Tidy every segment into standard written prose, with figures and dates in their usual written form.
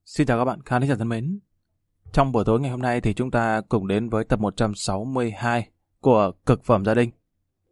Xin chào các bạn khán giả thân mến. Trong buổi tối ngày hôm nay thì chúng ta cùng đến với tập 162 của Cực phẩm gia đình.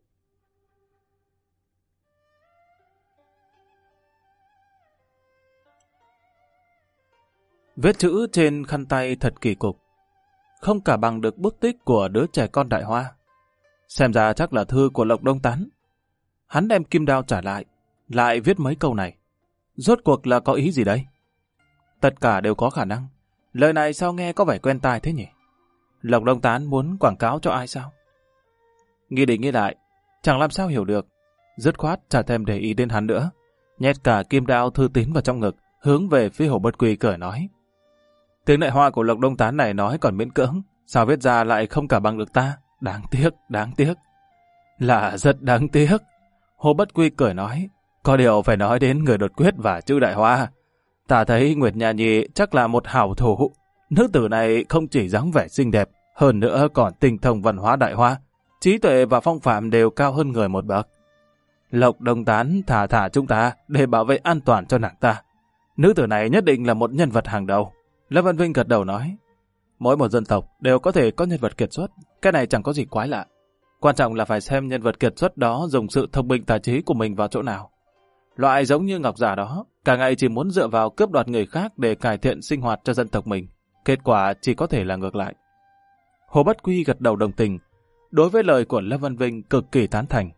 Vết chữ trên khăn tay thật kỳ cục, không cả bằng được bút tích của đứa trẻ con Đại Hoa. Xem ra chắc là thư của Lộc Đông Tán. Hắn đem kim đao trả lại viết mấy câu này. Rốt cuộc là có ý gì đấy? Tất cả đều có khả năng. Lời này sao nghe có vẻ quen tai thế nhỉ? Lộc Đông Tán muốn quảng cáo cho ai sao? Nghĩ đi nghĩ lại, chẳng làm sao hiểu được. Dứt khoát chả thèm để ý đến hắn nữa. Nhét cả kim đao thư tín vào trong ngực, hướng về phía Hồ Bất Quy cười nói. Tiếng Đại Hoa của Lộc Đông Tán này nói còn miễn cưỡng, sao viết ra lại không cả bằng được ta? Đáng tiếc. Là rất đáng tiếc. Hồ Bất Quy cười nói, có điều phải nói đến người đột quyết và chữ Đại Hoa. Ta thấy Nguyệt Nha Nhi chắc là một hảo thủ. Nữ tử này không chỉ dáng vẻ xinh đẹp, hơn nữa còn tinh thông văn hóa Đại Hoa, trí tuệ và phong phạm đều cao hơn người một bậc. Lộc Đông Tán thả chúng ta để bảo vệ an toàn cho nàng ta. Nữ tử này nhất định là một nhân vật hàng đầu. Lâm Văn Vinh gật đầu nói, mỗi một dân tộc đều có thể có nhân vật kiệt xuất, cái này chẳng có gì quái lạ. Quan trọng là phải xem nhân vật kiệt xuất đó dùng sự thông minh tài trí của mình vào chỗ nào. Loại giống như Ngọc Giả đó, cả ngày chỉ muốn dựa vào cướp đoạt người khác để cải thiện sinh hoạt cho dân tộc mình. Kết quả chỉ có thể là ngược lại. Hồ Bất Quy gật đầu đồng tình, đối với lời của Lâm Văn Vinh cực kỳ tán thành.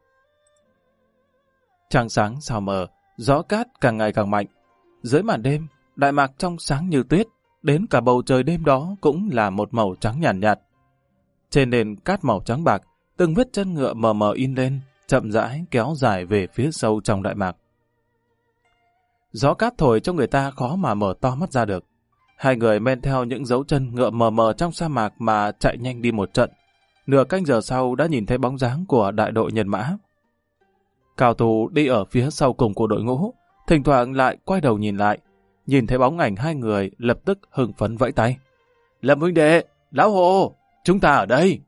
Trăng sáng sao mờ, gió cát càng ngày càng mạnh. Dưới màn đêm, Đại Mạc trong sáng như tuyết, đến cả bầu trời đêm đó cũng là một màu trắng nhàn nhạt. Trên nền cát màu trắng bạc, từng vết chân ngựa mờ mờ in lên, chậm rãi kéo dài về phía sâu trong Đại Mạc. Gió cát thổi cho người ta khó mà mở to mắt ra được. Hai người men theo những dấu chân ngựa mờ mờ trong sa mạc mà chạy nhanh đi một trận. Nửa canh giờ sau đã nhìn thấy bóng dáng của đại đội nhân mã. Cao thủ đi ở phía sau cùng của đội ngũ, thỉnh thoảng lại quay đầu nhìn lại. Nhìn thấy bóng ảnh hai người lập tức hưng phấn vẫy tay. Lâm huynh đệ, lão Hồ, chúng ta ở đây.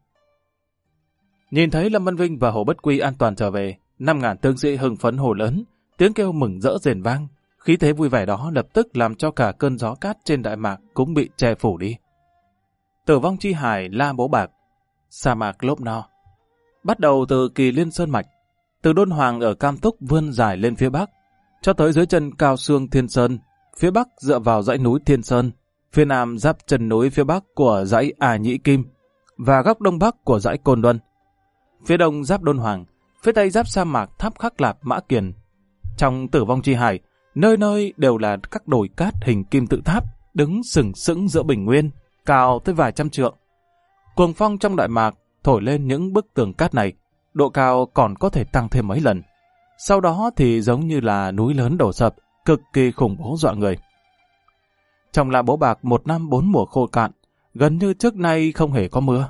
Nhìn thấy Lâm Văn Vinh và Hồ Bất Quy an toàn trở về, 5.000 tướng sĩ hưng phấn hô lớn, tiếng kêu mừng rỡ rền vang. Khí thế vui vẻ đó lập tức làm cho cả cơn gió cát trên Đại Mạc cũng bị che phủ đi. Tử Vong Chi Hải La Bố Bạc, sa mạc Lốp No. Bắt đầu từ Kỳ Liên Sơn Mạch, từ Đôn Hoàng ở Cam Túc vươn dài lên phía bắc, cho tới dưới chân Cao Xương Thiên Sơn, phía bắc dựa vào dãy núi Thiên Sơn, phía nam giáp chân núi phía bắc của dãy À Nhĩ Kim và góc đông bắc của dãy Côn Luân. Phía đông giáp Đôn Hoàng, phía tây giáp sa mạc Tháp Khắc Lạp Mã Kiền. Trong Tử Vong Chi Hải, nơi nơi đều là các đồi cát hình kim tự tháp, đứng sừng sững giữa bình nguyên, cao tới vài trăm trượng. Cuồng phong trong Đại Mạc thổi lên những bức tường cát này, độ cao còn có thể tăng thêm mấy lần. Sau đó thì giống như là núi lớn đổ sập, cực kỳ khủng bố dọa người. Trong La Bố Bạc 1 năm 4 mùa khô cạn, gần như trước nay không hề có mưa.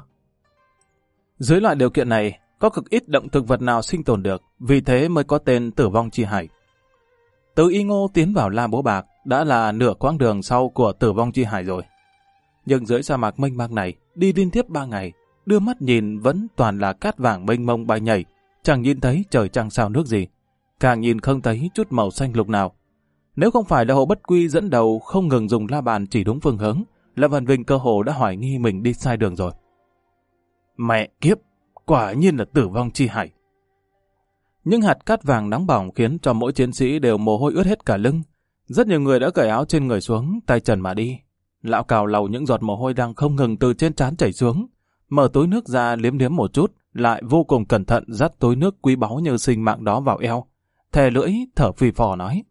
Dưới loại điều kiện này, có cực ít động thực vật nào sinh tồn được, vì thế mới có tên Tử Vong Chi Hải. Từ Y Ngô tiến vào La Bố Bạc đã là nửa quãng đường sau của Tử Vong Chi Hải rồi. Nhưng dưới sa mạc mênh mang này, đi liên tiếp 3 ngày, đưa mắt nhìn vẫn toàn là cát vàng mênh mông bay nhảy, chẳng nhìn thấy trời trăng sao nước gì, càng nhìn không thấy chút màu xanh lục nào. Nếu không phải là Hồ Bất Quy dẫn đầu không ngừng dùng la bàn chỉ đúng phương hướng, Lâm Văn Vinh cơ hồ đã hoài nghi mình đi sai đường rồi. Mẹ kiếp, quả nhiên là Tử Vong Chi Hải. Những hạt cát vàng nóng bỏng khiến cho mỗi chiến sĩ đều mồ hôi ướt hết cả lưng. Rất nhiều người đã cởi áo trên người xuống, tay trần mà đi. Lão Cào lầu những giọt mồ hôi đang không ngừng từ trên trán chảy xuống. Mở túi nước ra liếm liếm một chút, lại vô cùng cẩn thận dắt túi nước quý báu như sinh mạng đó vào eo. Thè lưỡi, thở phì phò nói.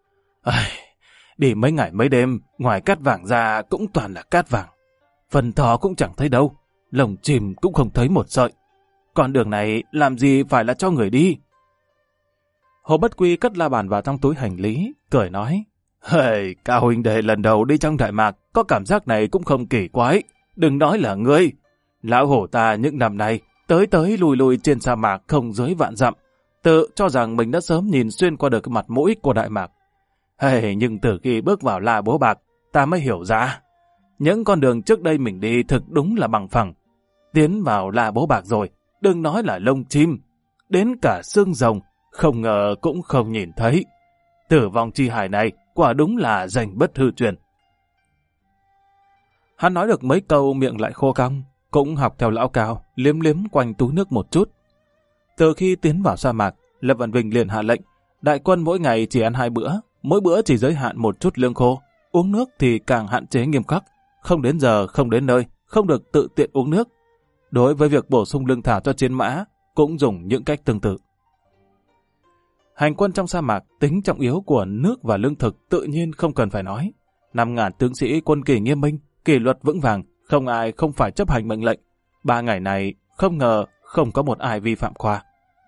Đi mấy ngày mấy đêm, ngoài cát vàng ra cũng toàn là cát vàng. Phần thỏ cũng chẳng thấy đâu, lồng chìm cũng không thấy một sợi. Con đường này làm gì phải là cho người đi. Hồ Bất Quy cất la bàn vào trong túi hành lý, cười nói. Cao huynh đệ lần đầu đi trong Đại Mạc, có cảm giác này cũng không kỳ quái. Đừng nói là ngươi. Lão hổ ta những năm nay, tới lùi trên sa mạc không dưới vạn dặm, tự cho rằng mình đã sớm nhìn xuyên qua được cái mặt mũi của Đại Mạc. Nhưng từ khi bước vào La Bố Bạc, ta mới hiểu ra. Những con đường trước đây mình đi thực đúng là bằng phẳng. Tiến vào La Bố Bạc rồi, đừng nói là lông chim, đến cả xương rồng, không ngờ cũng không nhìn thấy. Tử Vong Chi Hải này quả đúng là danh bất hư truyền. Hắn nói được mấy câu miệng lại khô cong, cũng học theo lão Cao, liếm liếm quanh túi nước một chút. Từ khi tiến vào sa mạc, Lâm Văn Vinh liền hạ lệnh, đại quân mỗi ngày chỉ ăn 2 bữa, mỗi bữa chỉ giới hạn một chút lương khô, uống nước thì càng hạn chế nghiêm khắc, không đến giờ, không đến nơi, không được tự tiện uống nước. Đối với việc bổ sung lương thảo cho chiến mã, cũng dùng những cách tương tự. Hành quân trong sa mạc, tính trọng yếu của nước và lương thực tự nhiên không cần phải nói. 5.000 tướng sĩ quân kỷ nghiêm minh, kỷ luật vững vàng, không ai không phải chấp hành mệnh lệnh. 3 ngày này, không ngờ không có một ai vi phạm qua.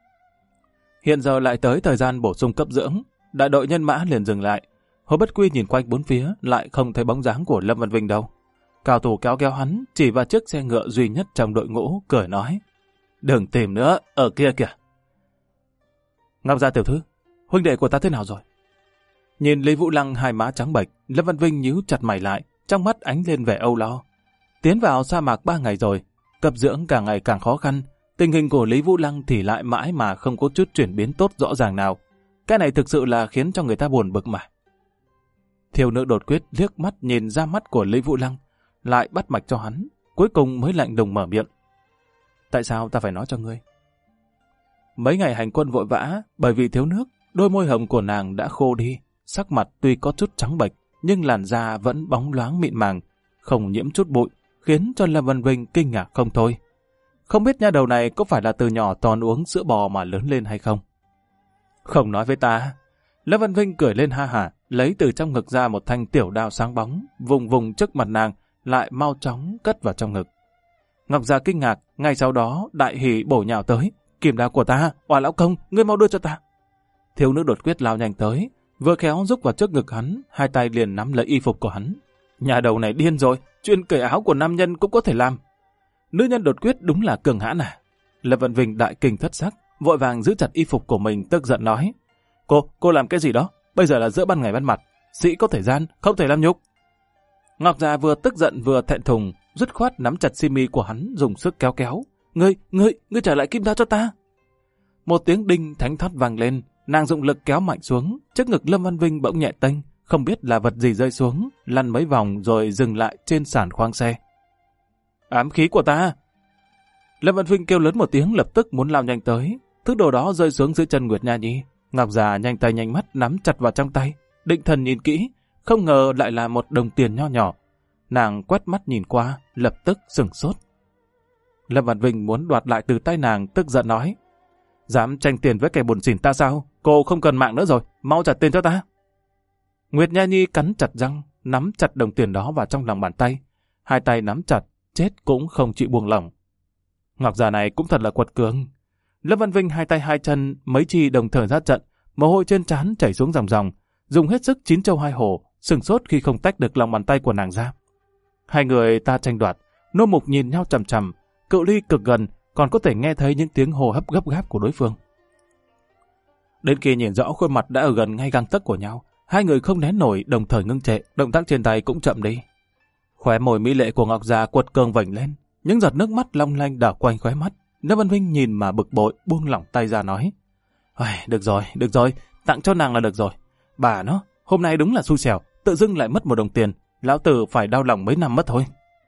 Hiện giờ lại tới thời gian bổ sung cấp dưỡng, đại đội nhân mã liền dừng lại. Hồ Bất Quy nhìn quanh bốn phía, lại không thấy bóng dáng của Lâm Văn Vinh đâu. Cao thủ kéo kéo hắn, chỉ vào chiếc xe ngựa duy nhất trong đội ngũ, cười nói: "Đừng tìm nữa, ở kia kìa." "Ngọc Gia tiểu thư, huynh đệ của ta thế nào rồi?" Nhìn Lý Vũ Lăng hai má trắng bệch, Lâm Văn Vinh nhíu chặt mày lại, trong mắt ánh lên vẻ âu lo. Tiến vào sa mạc 3 ngày rồi, cấp dưỡng càng ngày càng khó khăn, tình hình của Lý Vũ Lăng thì lại mãi mà không có chút chuyển biến tốt rõ ràng nào. Cái này thực sự là khiến cho người ta buồn bực mà. Thiều nữ đột quyết liếc mắt nhìn ra mắt của Lý Vũ Lăng, lại bắt mạch cho hắn, cuối cùng mới lạnh lùng mở miệng: "Tại sao ta phải nói cho ngươi?" Mấy ngày hành quân vội vã, bởi vì thiếu nước, đôi môi hồng của nàng đã khô đi, sắc mặt tuy có chút trắng bệch, nhưng làn da vẫn bóng loáng mịn màng, không nhiễm chút bụi, khiến cho Lâm Văn Vinh kinh ngạc không thôi. Không biết nha đầu này có phải là từ nhỏ toàn uống sữa bò mà lớn lên hay không? "Không nói với ta." Lâm Văn Vinh cười lên ha hả, lấy từ trong ngực ra một thanh tiểu đao sáng bóng, vùng vùng trước mặt nàng, lại mau chóng cất vào trong ngực. Ngọc Gia kinh ngạc, ngay sau đó đại hỉ bổ nhào tới: "Kim đao của ta, Oa lão công, ngươi mau đưa cho ta." Thiếu nữ đột quyết lao nhanh tới, vừa khéo rúc vào trước ngực hắn, hai tay liền nắm lấy y phục của hắn. Nhà đầu này điên rồi, chuyện cởi áo của nam nhân cũng có thể làm. Nữ nhân đột quyết đúng là cường hãn à? Lâm Văn Vinh đại kinh thất sắc, vội vàng giữ chặt y phục của mình, tức giận nói: Cô làm cái gì đó? Bây giờ là giữa ban ngày ban mặt, sĩ có thời gian, không thể làm nhục." Ngọc Già vừa tức giận vừa thẹn thùng, dứt khoát nắm chặt xiêm y của hắn, dùng sức kéo kéo. Ngươi trả lại kim đao cho ta." Một tiếng đinh thánh thót vang lên, nàng dụng lực kéo mạnh xuống, trước ngực Lâm Văn Vinh bỗng nhẹ tênh, không biết là vật gì rơi xuống, lăn mấy vòng rồi dừng lại trên sàn khoang xe. "Ám khí của ta!" Lâm Văn Vinh kêu lớn một tiếng, lập tức muốn lao nhanh tới. Thứ đồ đó rơi xuống dưới chân Nguyệt Nha Nhi. Ngọc Già nhanh tay nhanh mắt nắm chặt vào trong tay, định thần nhìn kỹ, không ngờ lại là một đồng tiền nho nhỏ. Nàng quét mắt nhìn qua, lập tức sửng sốt. Lâm Văn Vinh muốn đoạt lại từ tay nàng, tức giận nói: "Dám tranh tiền với kẻ buồn xỉn ta sao? Cô không cần mạng nữa rồi, mau trả tiền cho ta." Nguyệt Nha Nhi cắn chặt răng, nắm chặt đồng tiền đó vào trong lòng bàn tay. Hai tay nắm chặt, chết cũng không chịu buông lỏng. Ngọc Già này cũng thật là quật cường. Lâm Văn Vinh hai tay hai chân, mấy chi đồng thời ra trận, mồ hôi trên trán chảy xuống ròng ròng, dùng hết sức chín châu hai hổ, sừng sốt khi không tách được lòng bàn tay của nàng ra. Hai người ta tranh đoạt, nô mục nhìn nhau chằm chằm, cự ly cực gần, còn có thể nghe thấy những tiếng hô hấp gấp gáp của đối phương. Đến khi nhìn rõ khuôn mặt đã ở gần ngay gang tấc của nhau, hai người không nén nổi, đồng thời ngưng trệ, động tác trên tay cũng chậm đi. Khóe môi mỹ lệ của Ngọc Già quật cường vành lên, những giọt nước mắt long lanh đảo quanh khóe mắt. Lâm Văn Vinh nhìn mà bực bội, buông lỏng tay ra nói: Được rồi, tặng cho nàng là được rồi. Bà nó, hôm nay đúng là xui xẻo, tự dưng lại mất 1 đồng tiền, lão tử phải đau lòng mấy năm mất thôi."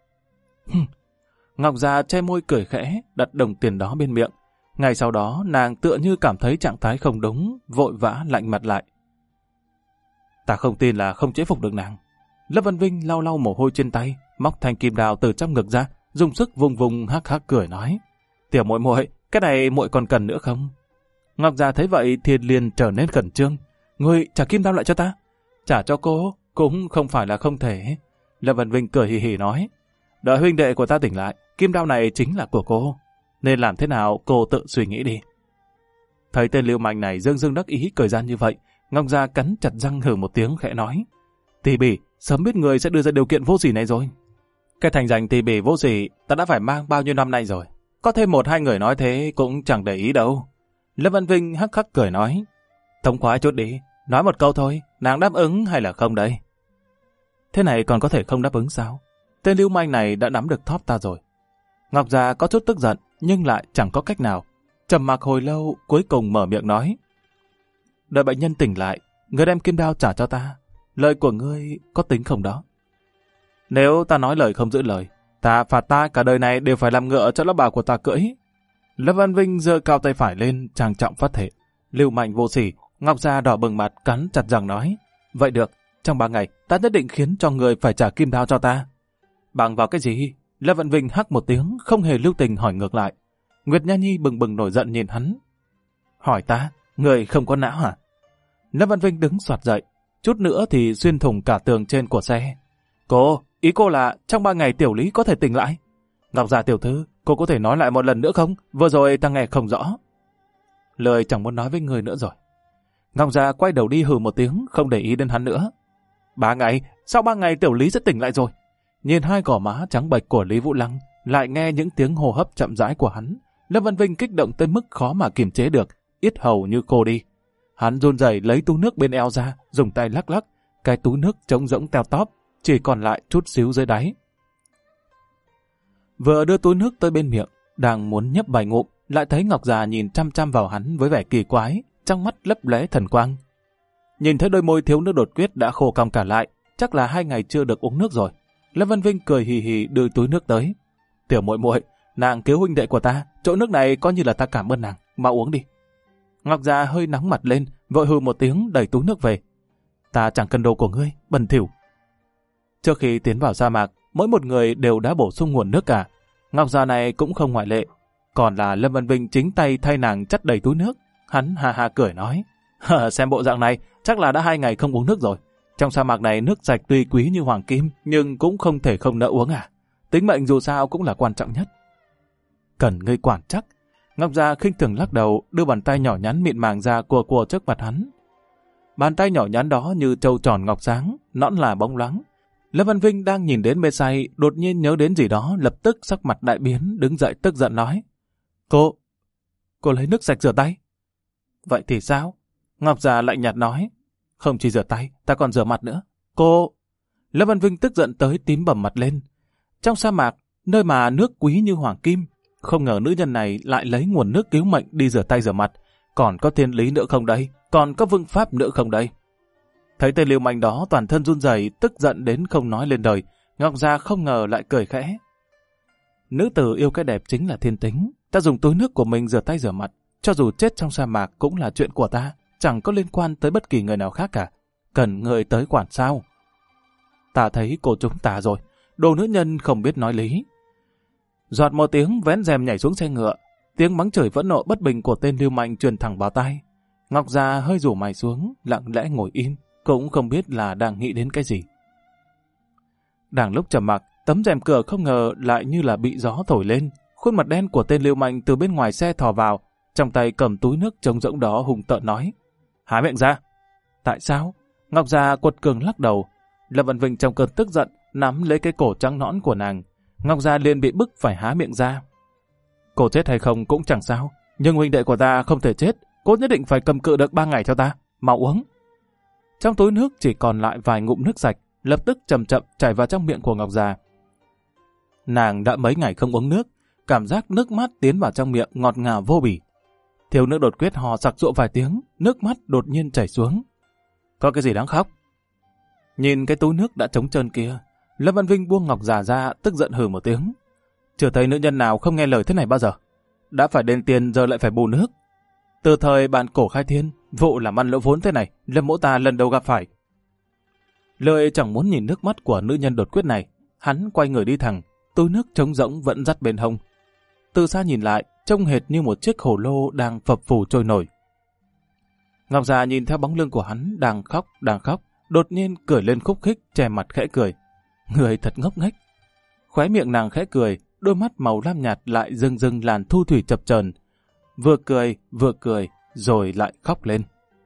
Ngọc Già che môi cười khẽ, đặt đồng tiền đó bên miệng. Ngay sau đó, nàng tựa như cảm thấy trạng thái không đúng, vội vã lạnh mặt lại. Ta không tin là không chế phục được nàng. Lâm Văn Vinh lau lau mồ hôi trên tay, móc thanh kim đào từ trong ngực ra, dùng sức vùng vùng hắc hắc cười nói: "Tiểu muội muội, cái này muội còn cần nữa không?" Ngọc Già thấy vậy thì liền trở nên khẩn trương. "Ngươi trả kim đao lại cho ta." "Trả cho cô cũng không phải là không thể." Lâm Văn Vinh cười hì hì nói: "Đợi huynh đệ của ta tỉnh lại, kim đao này chính là của cô. Nên làm thế nào cô tự suy nghĩ đi." Thấy tên lưu manh này dương dương đắc ý cười gian như vậy, Ngọc Già cắn chặt răng hừ một tiếng khẽ nói: "Tỷ bỉ, sớm biết người sẽ đưa ra điều kiện vô sỉ này rồi. Cái thành danh tỷ bỉ vô sỉ ta đã phải mang bao nhiêu năm nay rồi. Có thêm 1-2 người nói thế cũng chẳng để ý đâu." Lâm Văn Vinh hắc hắc cười nói: "Thông khoái chút đi, nói một câu thôi, nàng đáp ứng hay là không đây?" "Thế này còn có thể không đáp ứng sao? Tên lưu manh này đã nắm được thóp ta rồi." Ngọc Già có chút tức giận, nhưng lại chẳng có cách nào. Trầm mặc hồi lâu, cuối cùng mở miệng nói: "Đợi bệnh nhân tỉnh lại, ngươi đem kim đao trả cho ta. Lời của ngươi có tính không đó?" Nếu ta nói lời không giữ lời, ta phạt ta cả đời này đều phải làm ngựa cho lão bà của ta cưỡi. Lâm Văn Vinh giơ cao tay phải lên, trang trọng phát thệ. Lưu manh vô sỉ, Ngọc Gia đỏ bừng mặt cắn chặt răng nói, vậy được, trong 3 ngày ta nhất định khiến cho người phải trả kim đao cho ta. Bằng vào cái gì? Lâm Văn Vinh hắc một tiếng, không hề lưu tình hỏi ngược lại. Nguyệt Nha Nhi bừng bừng nổi giận nhìn hắn. Hỏi ta, người không có não hả? Lâm Văn Vinh đứng xoạt dậy, chút nữa thì xuyên thủng cả tường trên của xe. Ý cô là trong 3 ngày tiểu lý có thể tỉnh lại. Ngọc Gia tiểu thư, cô có thể nói lại một lần nữa không? Vừa rồi ta nghe không rõ. Lời chẳng muốn nói với người nữa rồi. Ngọc Gia quay đầu đi hừ một tiếng, không để ý đến hắn nữa. 3 ngày? Sau 3 ngày tiểu lý sẽ tỉnh lại rồi. Nhìn hai gò má trắng bệch của Lý Vũ Lăng, lại nghe những tiếng hô hấp chậm rãi của hắn, Lâm Văn Vinh kích động tới mức khó mà kiềm chế được, yết hầu như khô đi. Hắn run rẩy lấy túi nước bên eo ra, dùng tay lắc lắc, cái túi nước trống rỗng teo tóp, chỉ còn lại chút xíu dưới đáy. Vừa đưa túi nước tới bên miệng, đang muốn nhấp vài ngụm, lại thấy Ngọc Già nhìn chăm chăm vào hắn với vẻ kỳ quái, trong mắt lấp lóe thần quang. Nhìn thấy đôi môi thiếu nữ đột quyết đã khô cong cả lại, chắc là 2 ngày chưa được uống nước rồi. Lâm Văn Vinh cười hì hì đưa túi nước tới. Tiểu muội muội, nàng cứu huynh đệ của ta, chỗ nước này coi như là ta cảm ơn nàng, mau uống đi. Ngọc Già hơi nóng mặt lên, vội hừ một tiếng đẩy túi nước về. Ta chẳng cần đồ của ngươi, bẩn thỉu. Trước khi tiến vào sa mạc, mỗi một người đều đã bổ sung nguồn nước cả. Ngọc Già này cũng không ngoại lệ. Còn là Lâm Văn Vinh chính tay thay nàng chất đầy túi nước. Hắn ha ha cười nói, xem bộ dạng này, chắc là đã 2 ngày không uống nước rồi. Trong sa mạc này nước sạch tuy quý như hoàng kim, nhưng cũng không thể không nỡ uống à. Tính mệnh dù sao cũng là quan trọng nhất. Cần ngươi quản chắc. Ngọc Gia khinh thường lắc đầu, đưa bàn tay nhỏ nhắn mịn màng ra cùa trước mặt hắn. Bàn tay nhỏ nhắn đó như trâu tròn ngọc sáng, nõn là bóng loáng. Lâm Văn Vinh đang nhìn đến mê say, đột nhiên nhớ đến gì đó, lập tức sắc mặt đại biến, đứng dậy tức giận nói. Cô lấy nước sạch rửa tay. Vậy thì sao? Ngọc Già lạnh nhạt nói. Không chỉ rửa tay, ta còn rửa mặt nữa. Lâm Văn Vinh tức giận tới tím bầm mặt lên. Trong sa mạc, nơi mà nước quý như hoàng kim, không ngờ nữ nhân này lại lấy nguồn nước cứu mệnh đi rửa tay rửa mặt. Còn có thiên lý nữa không đây? Còn có vương pháp nữa không đây? Thấy tên lưu manh đó toàn thân run rẩy, tức giận đến không nói lên đời, Ngọc Gia không ngờ lại cười khẽ. Nữ tử yêu cái đẹp chính là thiên tính. Ta dùng túi nước của mình rửa tay rửa mặt, cho dù chết trong sa mạc cũng là chuyện của ta, chẳng có liên quan tới bất kỳ người nào khác cả. Cần người tới quản sao? Ta thấy cô chúng ta rồi, đồ nữ nhân không biết nói lý. Giọt một tiếng vén rèm nhảy xuống xe ngựa, tiếng mắng chửi phẫn nộ bất bình của tên lưu manh truyền thẳng vào tai. Ngọc Gia hơi rủ mày xuống, lặng lẽ ngồi im, cũng không biết là đang nghĩ đến cái gì. Đang lúc trầm mặc, tấm rèm cửa không ngờ lại như là bị gió thổi lên, khuôn mặt đen của tên lưu manh từ bên ngoài xe thò vào, trong tay cầm túi nước trống rỗng đó hùng tợn nói. Há miệng ra. Tại sao? Ngọc Gia quật cường lắc đầu. Lâm Văn Vinh trong cơn tức giận nắm lấy cái cổ trắng nõn của nàng. Ngọc Gia liền bị bức phải há miệng ra. Cô chết hay không cũng chẳng sao, nhưng huynh đệ của ta không thể chết, cô nhất định phải cầm cự được 3 ngày cho ta, mau uống. Trong túi nước chỉ còn lại vài ngụm nước sạch, lập tức chậm chậm chảy vào trong miệng của Ngọc Gia. Nàng đã mấy ngày không uống nước, cảm giác nước mắt tiến vào trong miệng ngọt ngào vô bỉ. Thiếu nữ đột quyết hò sặc sụa vài tiếng, nước mắt đột nhiên chảy xuống. Có cái gì đáng khóc? Nhìn cái túi nước đã trống trơn kia, Lâm Văn Vinh buông Ngọc Già ra, tức giận hừ một tiếng. Chưa thấy nữ nhân nào không nghe lời thế này bao giờ. Đã phải đền tiền giờ lại phải bù nước. Từ thời bản cổ khai thiên, vụ làm ăn lỗ vốn thế này, Lâm mỗ ta lần đầu gặp phải. Lợi chẳng muốn nhìn nước mắt của nữ nhân đột quyết này, hắn quay người đi thẳng, túi nước trống rỗng vẫn dắt bên hông. Từ xa nhìn lại, trông hệt như một chiếc hồ lô đang phập phù trôi nổi. Ngọc Già nhìn theo bóng lưng của hắn đang khóc, đột nhiên cười lên khúc khích, che mặt khẽ cười. Người thật ngốc nghếch. Khóe miệng nàng khẽ cười, đôi mắt màu lam nhạt lại rưng rưng làn thu thủy chập chờn. Vừa cười, rồi lại khóc lên.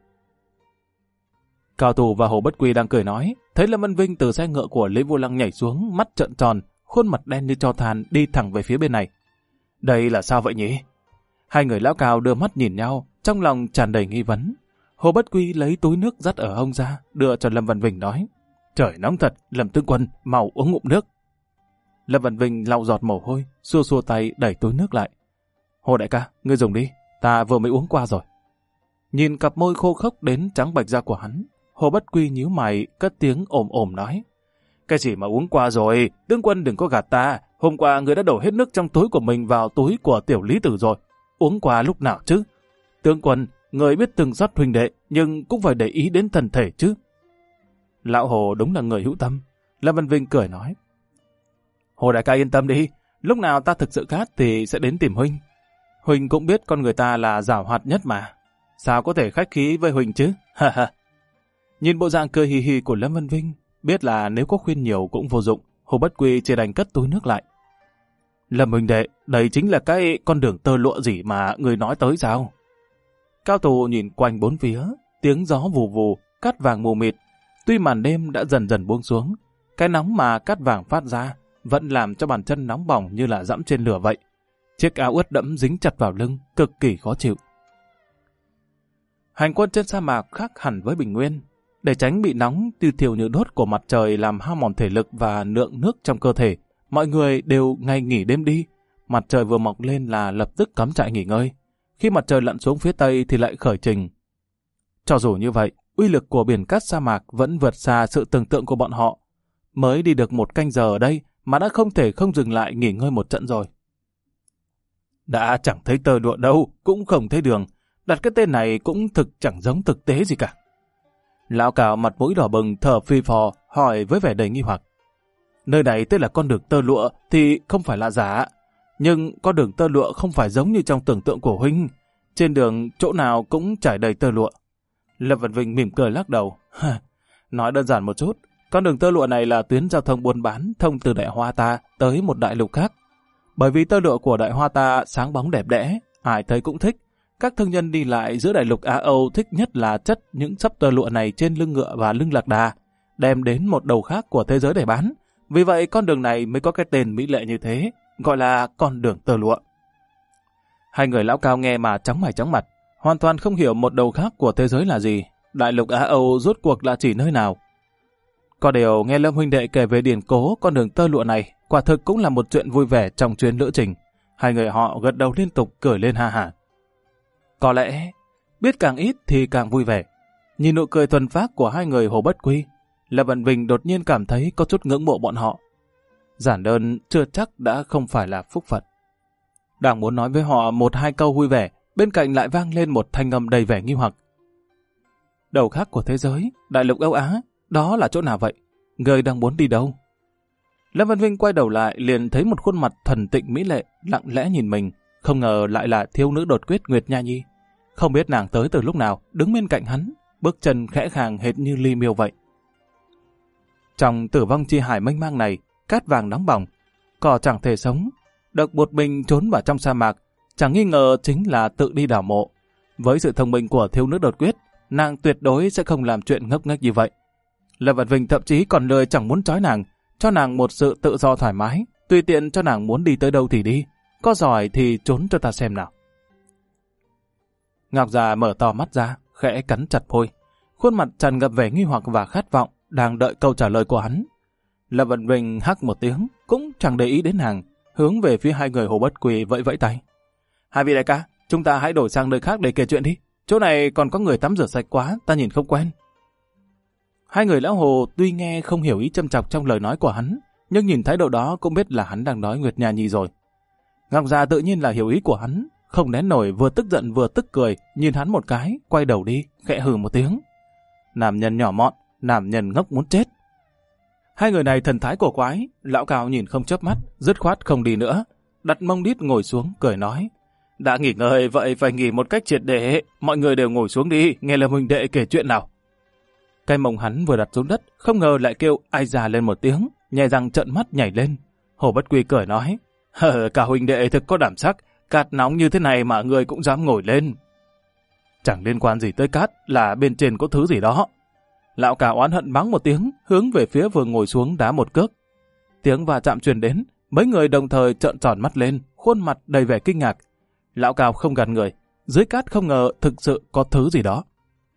Cao Thủ và Hồ Bất Quy đang cười nói, thấy Lâm Văn Vinh từ xe ngựa của Lý Vô Lăng nhảy xuống, mắt trợn tròn, khuôn mặt đen như tro than đi thẳng về phía bên này. Đây là sao vậy nhỉ? Hai người lão cao đưa mắt nhìn nhau, trong lòng tràn đầy nghi vấn. Hồ Bất Quy lấy túi nước dắt ở hông ra, đưa cho Lâm Văn Vinh nói. Trời nóng thật, Lâm tướng quân, mau uống ngụm nước. Lâm Văn Vinh lau giọt mồ hôi, xua tay đẩy túi nước lại. Hồ đại ca, ngươi dùng đi, ta vừa mới uống qua rồi. Nhìn cặp môi khô khốc đến trắng bạch da của hắn, Hồ Bất Quy nhíu mày, cất tiếng ồm ồm nói. Cái gì mà uống qua rồi, tướng quân đừng có gạt ta. Hôm qua người đã đổ hết nước trong túi của mình vào túi của tiểu lý tử rồi. Uống qua lúc nào chứ? Tướng quân, người biết từng rót huynh đệ, nhưng cũng phải để ý đến thân thể chứ. Lão Hồ đúng là người hữu tâm. Lâm Văn Vinh cười nói. Hồ đại ca yên tâm đi, lúc nào ta thực sự khát thì sẽ đến tìm huynh. Huynh cũng biết con người ta là giảo hoạt nhất mà. Sao có thể khách khí với huynh chứ? Ha ha. Nhìn bộ dạng cười hì hì của Lâm Văn Vinh, biết là nếu có khuyên nhiều cũng vô dụng, Hồ Bất Quy chỉ đành cất túi nước lại. Lâm huynh đệ, đây chính là cái con đường tơ lụa gì mà người nói tới sao? Cao thủ nhìn quanh bốn phía, tiếng gió vù vù, cát vàng mù mịt. Tuy màn đêm đã dần dần buông xuống, cái nóng mà cát vàng phát ra vẫn làm cho bàn chân nóng bỏng như là dẫm trên lửa vậy. Chiếc áo ướt đẫm dính chặt vào lưng, cực kỳ khó chịu. Hành quân trên sa mạc khác hẳn với bình nguyên. Để tránh bị nóng tiêu thiêu như đốt của mặt trời làm hao mòn thể lực và lượng nước trong cơ thể, mọi người đều ngày nghỉ đêm đi. Mặt trời vừa mọc lên là lập tức cắm trại nghỉ ngơi. Khi mặt trời lặn xuống phía tây thì lại khởi trình. Cho dù như vậy, uy lực của biển cát sa mạc vẫn vượt xa sự tưởng tượng của bọn họ. Mới đi được 1 canh giờ ở đây mà đã không thể không dừng lại nghỉ ngơi một trận rồi. Đã chẳng thấy tơ lụa đâu, cũng không thấy đường. Đặt cái tên này cũng chẳng giống thực tế gì cả. Lão Cào mặt mũi đỏ bừng thở phì phò hỏi với vẻ đầy nghi hoặc. Nơi này tên là con đường tơ lụa thì không phải là giả. Nhưng con đường tơ lụa không phải giống như trong tưởng tượng của huynh. Trên đường chỗ nào cũng trải đầy tơ lụa. Lâm Văn Vinh mỉm cười lắc đầu. Nói đơn giản một chút, con đường tơ lụa này là tuyến giao thông buôn bán thông từ Đại Hoa ta tới một đại lục khác. Bởi vì tơ lụa của Đại Hoa ta sáng bóng đẹp đẽ, ai thấy cũng thích. Các thương nhân đi lại giữa đại lục Á Âu thích nhất là chất những xấp tơ lụa này trên lưng ngựa và lưng lạc đà, đem đến một đầu khác của thế giới để bán. Vì vậy con đường này mới có cái tên mỹ lệ như thế, gọi là con đường tơ lụa. Hai người lão Cao nghe mà chóng mày chóng mặt, hoàn toàn không hiểu một đầu khác của thế giới là gì. Đại lục Á Âu rốt cuộc là chỉ nơi nào? Có điều nghe Lâm huynh đệ kể về điển cố con đường tơ lụa này, quả thực cũng là một chuyện vui vẻ trong chuyến lữ trình. Hai người họ gật đầu liên tục cười lên ha hả. Có lẽ, biết càng ít thì càng vui vẻ. Nhìn nụ cười thuần phác của hai người Hồ Bất Quy, Lâm Văn Vinh đột nhiên cảm thấy có chút ngưỡng mộ bọn họ. Giản đơn chưa chắc đã không phải là phúc phận. Đang muốn nói với họ 1-2 câu vui vẻ, bên cạnh lại vang lên một thanh âm đầy vẻ nghi hoặc. Đầu khác của thế giới, đại lục Âu Á, đó là chỗ nào vậy? Người đang muốn đi đâu? Lâm Văn Vinh quay đầu lại liền thấy một khuôn mặt thuần tịnh mỹ lệ, lặng lẽ nhìn mình. Không ngờ lại là thiếu nữ đột quyết Nguyệt Nha Nhi. Không biết nàng tới từ lúc nào, đứng bên cạnh hắn, bước chân khẽ khàng hệt như ly miêu vậy. Trong tử vong chi hải mênh mang này, cát vàng nóng bỏng, cỏ chẳng thể sống, độc một mình trốn vào trong sa mạc, chẳng nghi ngờ chính là tự đi đào mộ. Với sự thông minh của thiếu nữ đột quyết, nàng tuyệt đối sẽ không làm chuyện ngốc nghếch như vậy. Lâm Văn Vinh thậm chí còn lời chẳng muốn trói nàng, cho nàng một sự tự do thoải mái, tùy tiện cho nàng muốn đi tới đâu thì đi. Có giỏi thì trốn cho ta xem nào. Ngọc già mở to mắt ra, khẽ cắn chặt môi. Khuôn mặt tràn ngập vẻ nghi hoặc và khát vọng, đang đợi câu trả lời của hắn. Lâm Văn Vinh hắc một tiếng, cũng chẳng để ý đến nàng, hướng về phía hai người Hồ Bất Quy vẫy vẫy tay. Hai vị đại ca, chúng ta hãy đổi sang nơi khác để kể chuyện đi. Chỗ này còn có người tắm rửa sạch quá, ta nhìn không quen. Hai người lão Hồ tuy nghe không hiểu ý châm chọc trong lời nói của hắn, nhưng nhìn thái độ đó cũng biết là hắn đang nói Nguyệt Nha Nhi rồi. Ngọc già tự nhiên là hiểu ý của hắn, không nén nổi vừa tức giận vừa tức cười, nhìn hắn một cái, quay đầu đi, khẽ hừ một tiếng. Nam nhân nhỏ mọn, nam nhân ngốc muốn chết. Hai người này thần thái cổ quái, lão Cao nhìn không chớp mắt, dứt khoát không đi nữa, đặt mông đít ngồi xuống, cười nói. Đã nghỉ ngơi vậy phải nghỉ một cách triệt để, mọi người đều ngồi xuống đi, nghe Lâm huynh đệ kể chuyện nào. Cái mông hắn vừa đặt xuống đất, không ngờ lại kêu ai già lên một tiếng, nhè răng trợn mắt nhảy lên. Hồ Bất Quy cười nói. Cả huynh đệ thực có đảm sắc, cát nóng như thế này mà người cũng dám ngồi lên. Chẳng liên quan gì tới cát, là bên trên có thứ gì đó. Lão Cả oán hận mắng một tiếng, hướng về phía vừa ngồi xuống đá một cước. Tiếng va chạm truyền đến, mấy người đồng thời trợn tròn mắt lên, khuôn mặt đầy vẻ kinh ngạc. Lão Cao không gạt người, dưới cát không ngờ thực sự có thứ gì đó.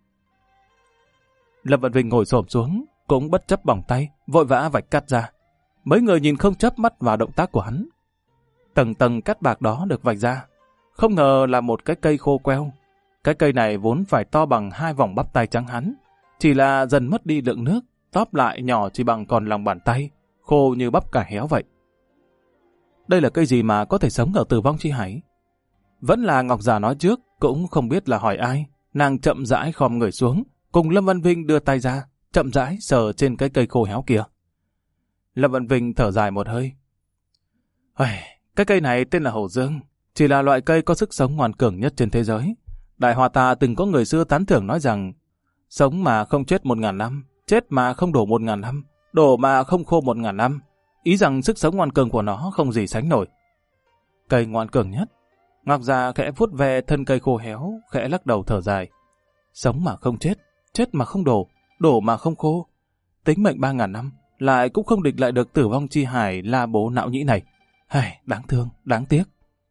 Lâm Văn Vinh ngồi xổm xuống, cũng bất chấp bỏng tay, vội vã vạch cát ra. Mấy người nhìn không chớp mắt vào động tác của hắn. Tầng tầng cát bạc đó được vạch ra, không ngờ là một cái cây khô queo. Cái cây này vốn phải to bằng 2 vòng bắp tay trắng hắn, chỉ là dần mất đi lượng nước, tóp lại nhỏ chỉ bằng còn lòng bàn tay, khô như bắp cải héo vậy. Đây là cây gì mà có thể sống ở Tử Vong Chi Hải? Vẫn là Ngọc Già nói trước, cũng không biết là hỏi ai. Nàng chậm rãi khom người xuống, cùng Lâm Văn Vinh đưa tay ra, chậm rãi sờ trên cái cây khô héo kia. Lâm Văn Vinh thở dài một hơi. Cái cây này tên là Hổ Dương, chỉ là loại cây có sức sống ngoan cường nhất trên thế giới. Đại Hoa ta từng có người xưa tán thưởng nói rằng, sống mà không chết 1000 năm, chết mà không đổ 1000 năm, đổ mà không khô 1000 năm. Ý rằng sức sống ngoan cường của nó không gì sánh nổi. Cây ngoan cường nhất. Ngọc Già khẽ vuốt ve thân cây khô héo, khẽ lắc đầu thở dài. Sống mà không chết, chết mà không đổ, đổ mà không khô. Tính mệnh 3000 năm, lại cũng không địch lại được Tử Vong Chi Hải La Bố Não Nhĩ này. Đáng thương, đáng tiếc.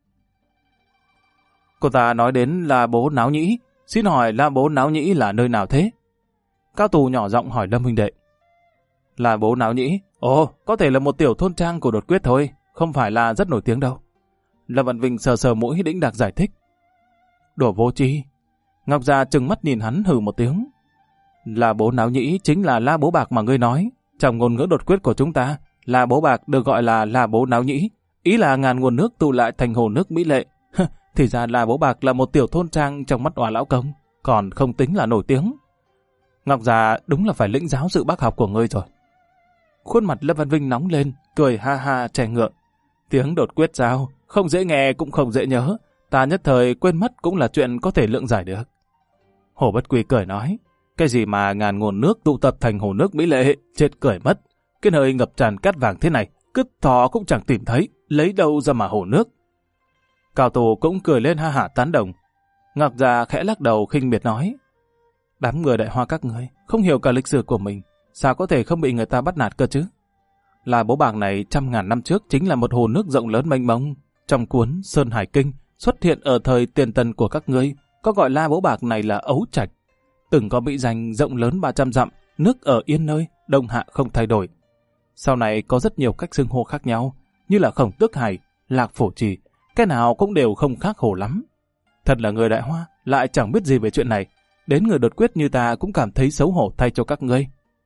Cô ta nói đến La Bố Não Nhĩ, xin hỏi La Bố Não Nhĩ là nơi nào thế? Cao Tù nhỏ giọng hỏi Lâm huynh đệ. La Bố Não Nhĩ? Ồ, có thể là một tiểu thôn trang của Đột Quyết thôi, không phải là rất nổi tiếng đâu. Lâm Văn Vinh sờ sờ mũi đĩnh đạc giải thích. Đồ vô tri. Ngọc Già trừng mắt nhìn hắn hừ một tiếng. La Bố Não Nhĩ chính là La Bố Bạc mà ngươi nói. Trong ngôn ngữ Đột Quyết của chúng ta, La Bố Bạc được gọi là La Bố Não Nhĩ, ý là ngàn nguồn nước tụ lại thành hồ nước mỹ lệ. Thì ra La Bố Bạc là một tiểu thôn trang trong mắt Oà lão công, còn không tính là nổi tiếng. Ngọc Già đúng là phải lĩnh giáo sự bác học của ngươi rồi. Khuôn mặt Lâm Văn Vinh nóng lên, cười ha ha trẻ ngượng. Tiếng Đột Quyết sao? Không dễ nghe cũng không dễ nhớ. Ta nhất thời quên mất cũng là chuyện có thể lượng giải được. Hồ Bất Quy cười nói. Cái gì mà ngàn nguồn nước tụ tập thành hồ nước mỹ lệ, chết cười mất. Cái nơi ngập tràn cát vàng thế này, cứt thò cũng chẳng tìm thấy, lấy đâu ra mà hồ nước. Cao Tù cũng cười lên ha hả tán đồng. Ngọc Già khẽ lắc đầu khinh miệt nói. Đám người Đại Hoa các ngươi không hiểu cả lịch sử của mình, sao có thể không bị người ta bắt nạt cơ chứ? La Bố Bạc này 100.000 năm trước chính là một hồ nước rộng lớn mênh mông. Trong cuốn Sơn Hải Kinh xuất hiện ở thời tiền tần của các ngươi, có gọi La Bố Bạc này là Ấu Trạch. Từng có bị danh rộng lớn 300 dặm, nước ở yên nơi, đông hạ không thay đổi. Sau này có rất nhiều cách xưng hô khác nhau, như là Khổng Tước Hải, Lạc Phổ Trì, cái nào cũng đều không khác hồ lắm. Thật là người Đại Hoa lại chẳng biết gì về chuyện này, đến người Đột Quyết như ta cũng cảm thấy xấu hổ thay cho các ngươi.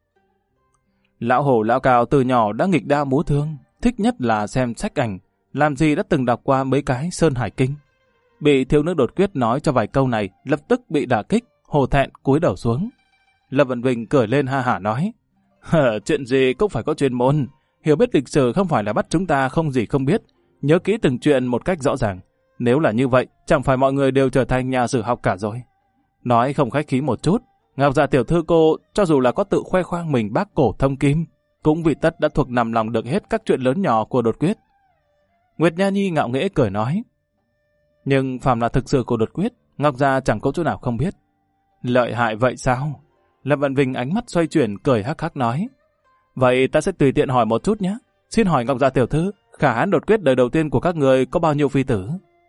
Lão Hổ Lão Cao từ nhỏ đã nghịch đao múa thương, thích nhất là xem sách ảnh, làm gì đã từng đọc qua mấy cái Sơn Hải Kinh. Bị thiếu nữ Đột Quyết nói cho vài câu này, lập tức bị đả kích, hổ thẹn cúi đầu xuống. Lâm Văn Vinh cười lên ha hả nói, chuyện gì cũng phải có chuyên môn, hiểu biết lịch sử không phải là bắt chúng ta không gì không biết, nhớ kỹ từng chuyện một cách rõ ràng. Nếu là như vậy, chẳng phải mọi người đều trở thành nhà sử học cả rồi. Nói không khách khí một chút, Ngọc Già tiểu thư cô, cho dù là có tự khoe khoang mình bác cổ thông kim, cũng vì tất đã thuộc nằm lòng được hết các chuyện lớn nhỏ của Đột Quyết. Nguyệt Nha Nhi ngạo nghễ cười nói, nhưng phàm là thực sự của Đột Quyết, Ngọc Già chẳng có chỗ nào không biết. Lợi hại vậy sao? Lâm Văn Vinh ánh mắt xoay chuyển cười hắc hắc nói, vậy ta sẽ tùy tiện hỏi một chút nhé. Xin hỏi Ngọc Già tiểu thư, Khả Hãn Đột Quyết đời đầu tiên của các người có bao nhiêu phi tử?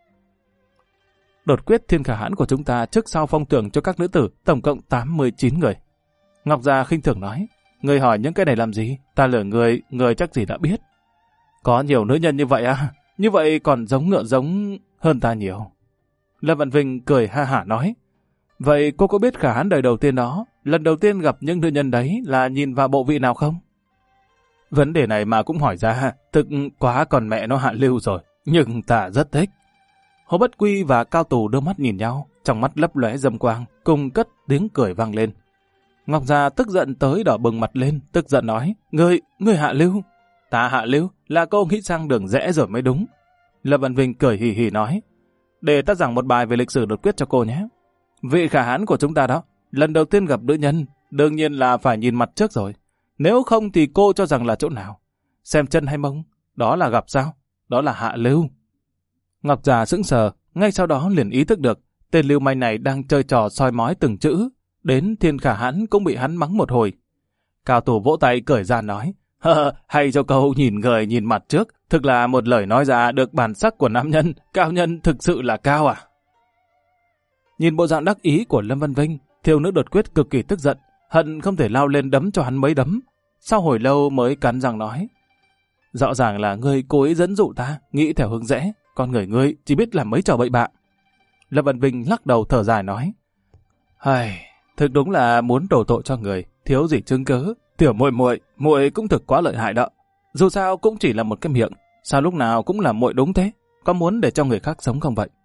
Đột Quyết Thiên Khả Hãn của chúng ta trước sau phong thưởng cho các nữ tử tổng cộng 89 người. Ngọc Già khinh thường nói, người hỏi những cái này làm gì? Ta lừa người chắc gì đã biết. Có nhiều nữ nhân như vậy à? Như vậy còn giống ngựa giống hơn ta nhiều. Lâm Văn Vinh cười ha hả nói, vậy cô có biết Khả Hãn đời đầu tiên đó, lần đầu tiên gặp những nữ nhân đấy là nhìn vào bộ vị nào không? Vấn đề này mà cũng hỏi ra, thực quá còn mẹ nó hạ lưu rồi, nhưng ta rất thích. Hồ Bất Quy và Cao Tù đưa mắt nhìn nhau, trong mắt lấp lóe dâm quang, cùng cất tiếng cười vang lên. Ngọc Già tức giận tới đỏ bừng mặt lên, tức giận nói, ngươi hạ lưu. Ta hạ lưu là cô nghĩ sang đường rẽ rồi mới đúng. Lâm Văn Vinh cười hì hì nói, để ta giảng một bài về lịch sử Đột Quyết cho cô nhé. Vị Khả Hãn của chúng ta đó, lần đầu tiên gặp nữ nhân, đương nhiên là phải nhìn mặt trước rồi. Nếu không thì cô cho rằng là chỗ nào? Xem chân hay mông? Đó là gặp sao? Đó là hạ lưu. Ngọc Già sững sờ, ngay sau đó liền ý thức được, tên lưu manh này đang chơi trò soi mói từng chữ, đến Thiên Khả Hãn cũng bị hắn mắng một hồi. Cao Tù vỗ tay cười ra nói, hay cho câu nhìn người nhìn mặt trước, thực là một lời nói ra được bản sắc của nam nhân, cao nhân thực sự là cao à? Nhìn bộ dạng đắc ý của Lâm Văn Vinh, thiếu nữ Đột Quyết cực kỳ tức giận, hận không thể lao lên đấm cho hắn mấy đấm. Sau hồi lâu mới cắn răng nói, rõ ràng là ngươi cố ý dẫn dụ ta, nghĩ theo hướng rẽ, con người ngươi chỉ biết làm mấy trò bậy bạ. Lâm Văn Vinh lắc đầu thở dài nói, thực đúng là muốn đổ tội cho người, thiếu gì chứng cứ, Tiểu muội cũng thực quá lợi hại đó. Dù sao cũng chỉ là một cái miệng, sao lúc nào cũng là muội đúng thế? Có muốn để cho người khác sống không vậy?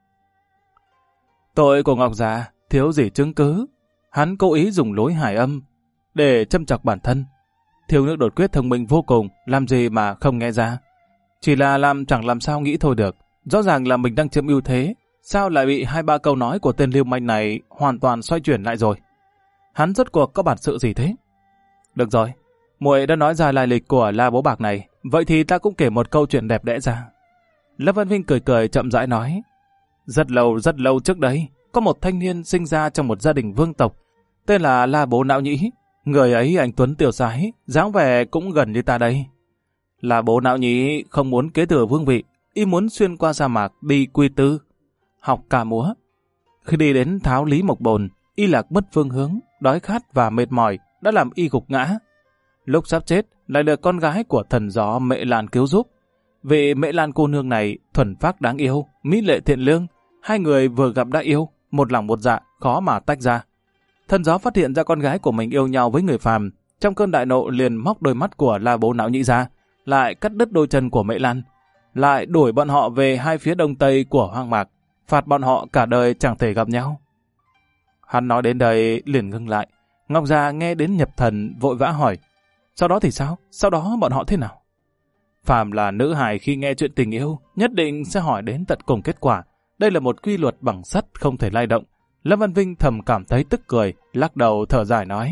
Tội của Ngọc già thiếu gì chứng cứ. Hắn cố ý dùng lối hài âm để châm chọc bản thân. Thiếu nữ đột quyết thông minh vô cùng, làm gì mà không nghe ra. Chỉ là chẳng làm sao nghĩ thôi được. Rõ ràng là mình đang chiếm ưu thế, sao lại bị 2-3 câu nói của tên lưu manh này hoàn toàn xoay chuyển lại rồi? Hắn rốt cuộc có bản sự gì thế? Được rồi, muội đã nói ra lai lịch của La Bố Bạc này, vậy thì ta cũng kể một câu chuyện đẹp đẽ ra. Lâm Văn Vinh cười cười chậm rãi nói. Rất lâu trước đấy, có một thanh niên sinh ra trong một gia đình vương tộc, tên là La Bố Não Nhĩ. Người ấy anh tuấn tiêu sái, dáng vẻ cũng gần như ta đây. La Bố Não Nhĩ không muốn kế thừa vương vị, y muốn xuyên qua sa mạc đi quy tư, học ca múa. Khi đi đến Tháo Lý Mộc Bồn, y lạc mất phương hướng, đói khát và mệt mỏi đã làm y gục ngã. Lúc sắp chết lại được con gái của thần gió Mệ Lan cứu giúp. Vị Mệ Lan cô nương này thuần phác đáng yêu, mỹ lệ thiện lương, hai người vừa gặp đã yêu, một lòng một dạ, khó mà tách ra. Thần gió phát hiện ra con gái của mình yêu nhau với người phàm, trong cơn đại nộ liền móc đôi mắt của La Bố Não Nhĩ ra, lại cắt đứt đôi chân của Mệ Lan, lại đuổi bọn họ về hai phía đông tây của hoang mạc, phạt bọn họ cả đời chẳng thể gặp nhau. Hắn nói đến đây liền ngưng lại. Ngọc Già nghe đến nhập thần vội vã hỏi, sau đó thì sao? Sau đó bọn họ thế nào? Phàm là nữ hài khi nghe chuyện tình yêu, nhất định sẽ hỏi đến tận cùng kết quả. Đây là một quy luật bằng sắt không thể lay động. Lâm Văn Vinh thầm cảm thấy tức cười, lắc đầu thở dài nói.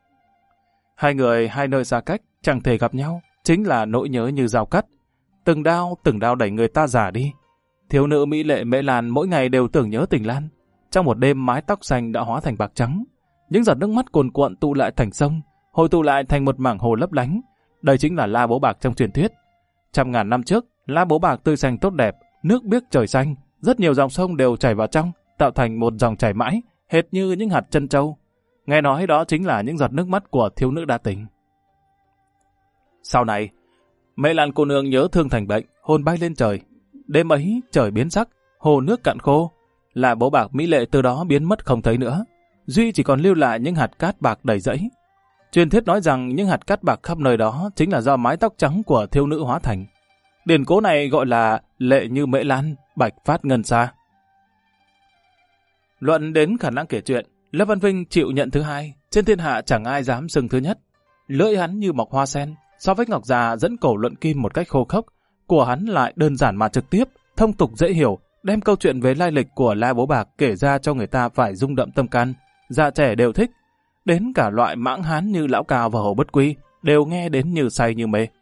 Hai người hai nơi xa cách, chẳng thể gặp nhau, chính là nỗi nhớ như dao cắt. Từng đao đẩy người ta già đi. Thiếu nữ mỹ lệ Mễ Lan mỗi ngày đều tưởng nhớ Tình Lan. Trong một đêm mái tóc xanh đã hóa thành bạc trắng. Những giọt nước mắt cuồn cuộn tụ lại thành sông, hội tụ lại thành một mảng hồ lấp lánh. Đây chính là La Bố Bạc trong truyền thuyết. Trăm ngàn năm trước, La Bố Bạc tươi xanh tốt đẹp, nước biếc trời xanh, rất nhiều dòng sông đều chảy vào trong, tạo thành một dòng chảy mãi, hệt như những hạt trân châu. Nghe nói đó chính là những giọt nước mắt của thiếu nữ đa tình. Sau này, Mễ Lan cô nương nhớ thương thành bệnh, hồn bay lên trời. Đêm ấy trời biến sắc, hồ nước cạn khô, La Bố Bạc mỹ lệ từ đó biến mất không thấy nữa. Duy chỉ còn lưu lại những hạt cát bạc đầy rẫy. Truyền thuyết nói rằng những hạt cát bạc khắp nơi đó chính là do mái tóc trắng của thiếu nữ hóa thành. Điển cố này gọi là lệ như Mễ Lan, bạch phát ngân xa. Luận đến khả năng kể chuyện, Lâm Văn Vinh chịu nhận thứ hai, trên thiên hạ chẳng ai dám xưng thứ nhất. Lưỡi hắn như mọc hoa sen, so với Ngọc Già dẫn cổ luận kim một cách khô khốc, của hắn lại đơn giản mà trực tiếp, thông tục dễ hiểu, đem câu chuyện về lai lịch của La Bố Bạc kể ra cho người ta phải rung động tâm can, già trẻ đều thích. Đến cả loại mãng hán như Lão Cao và Hồ Bất Quy đều nghe đến như say như mê.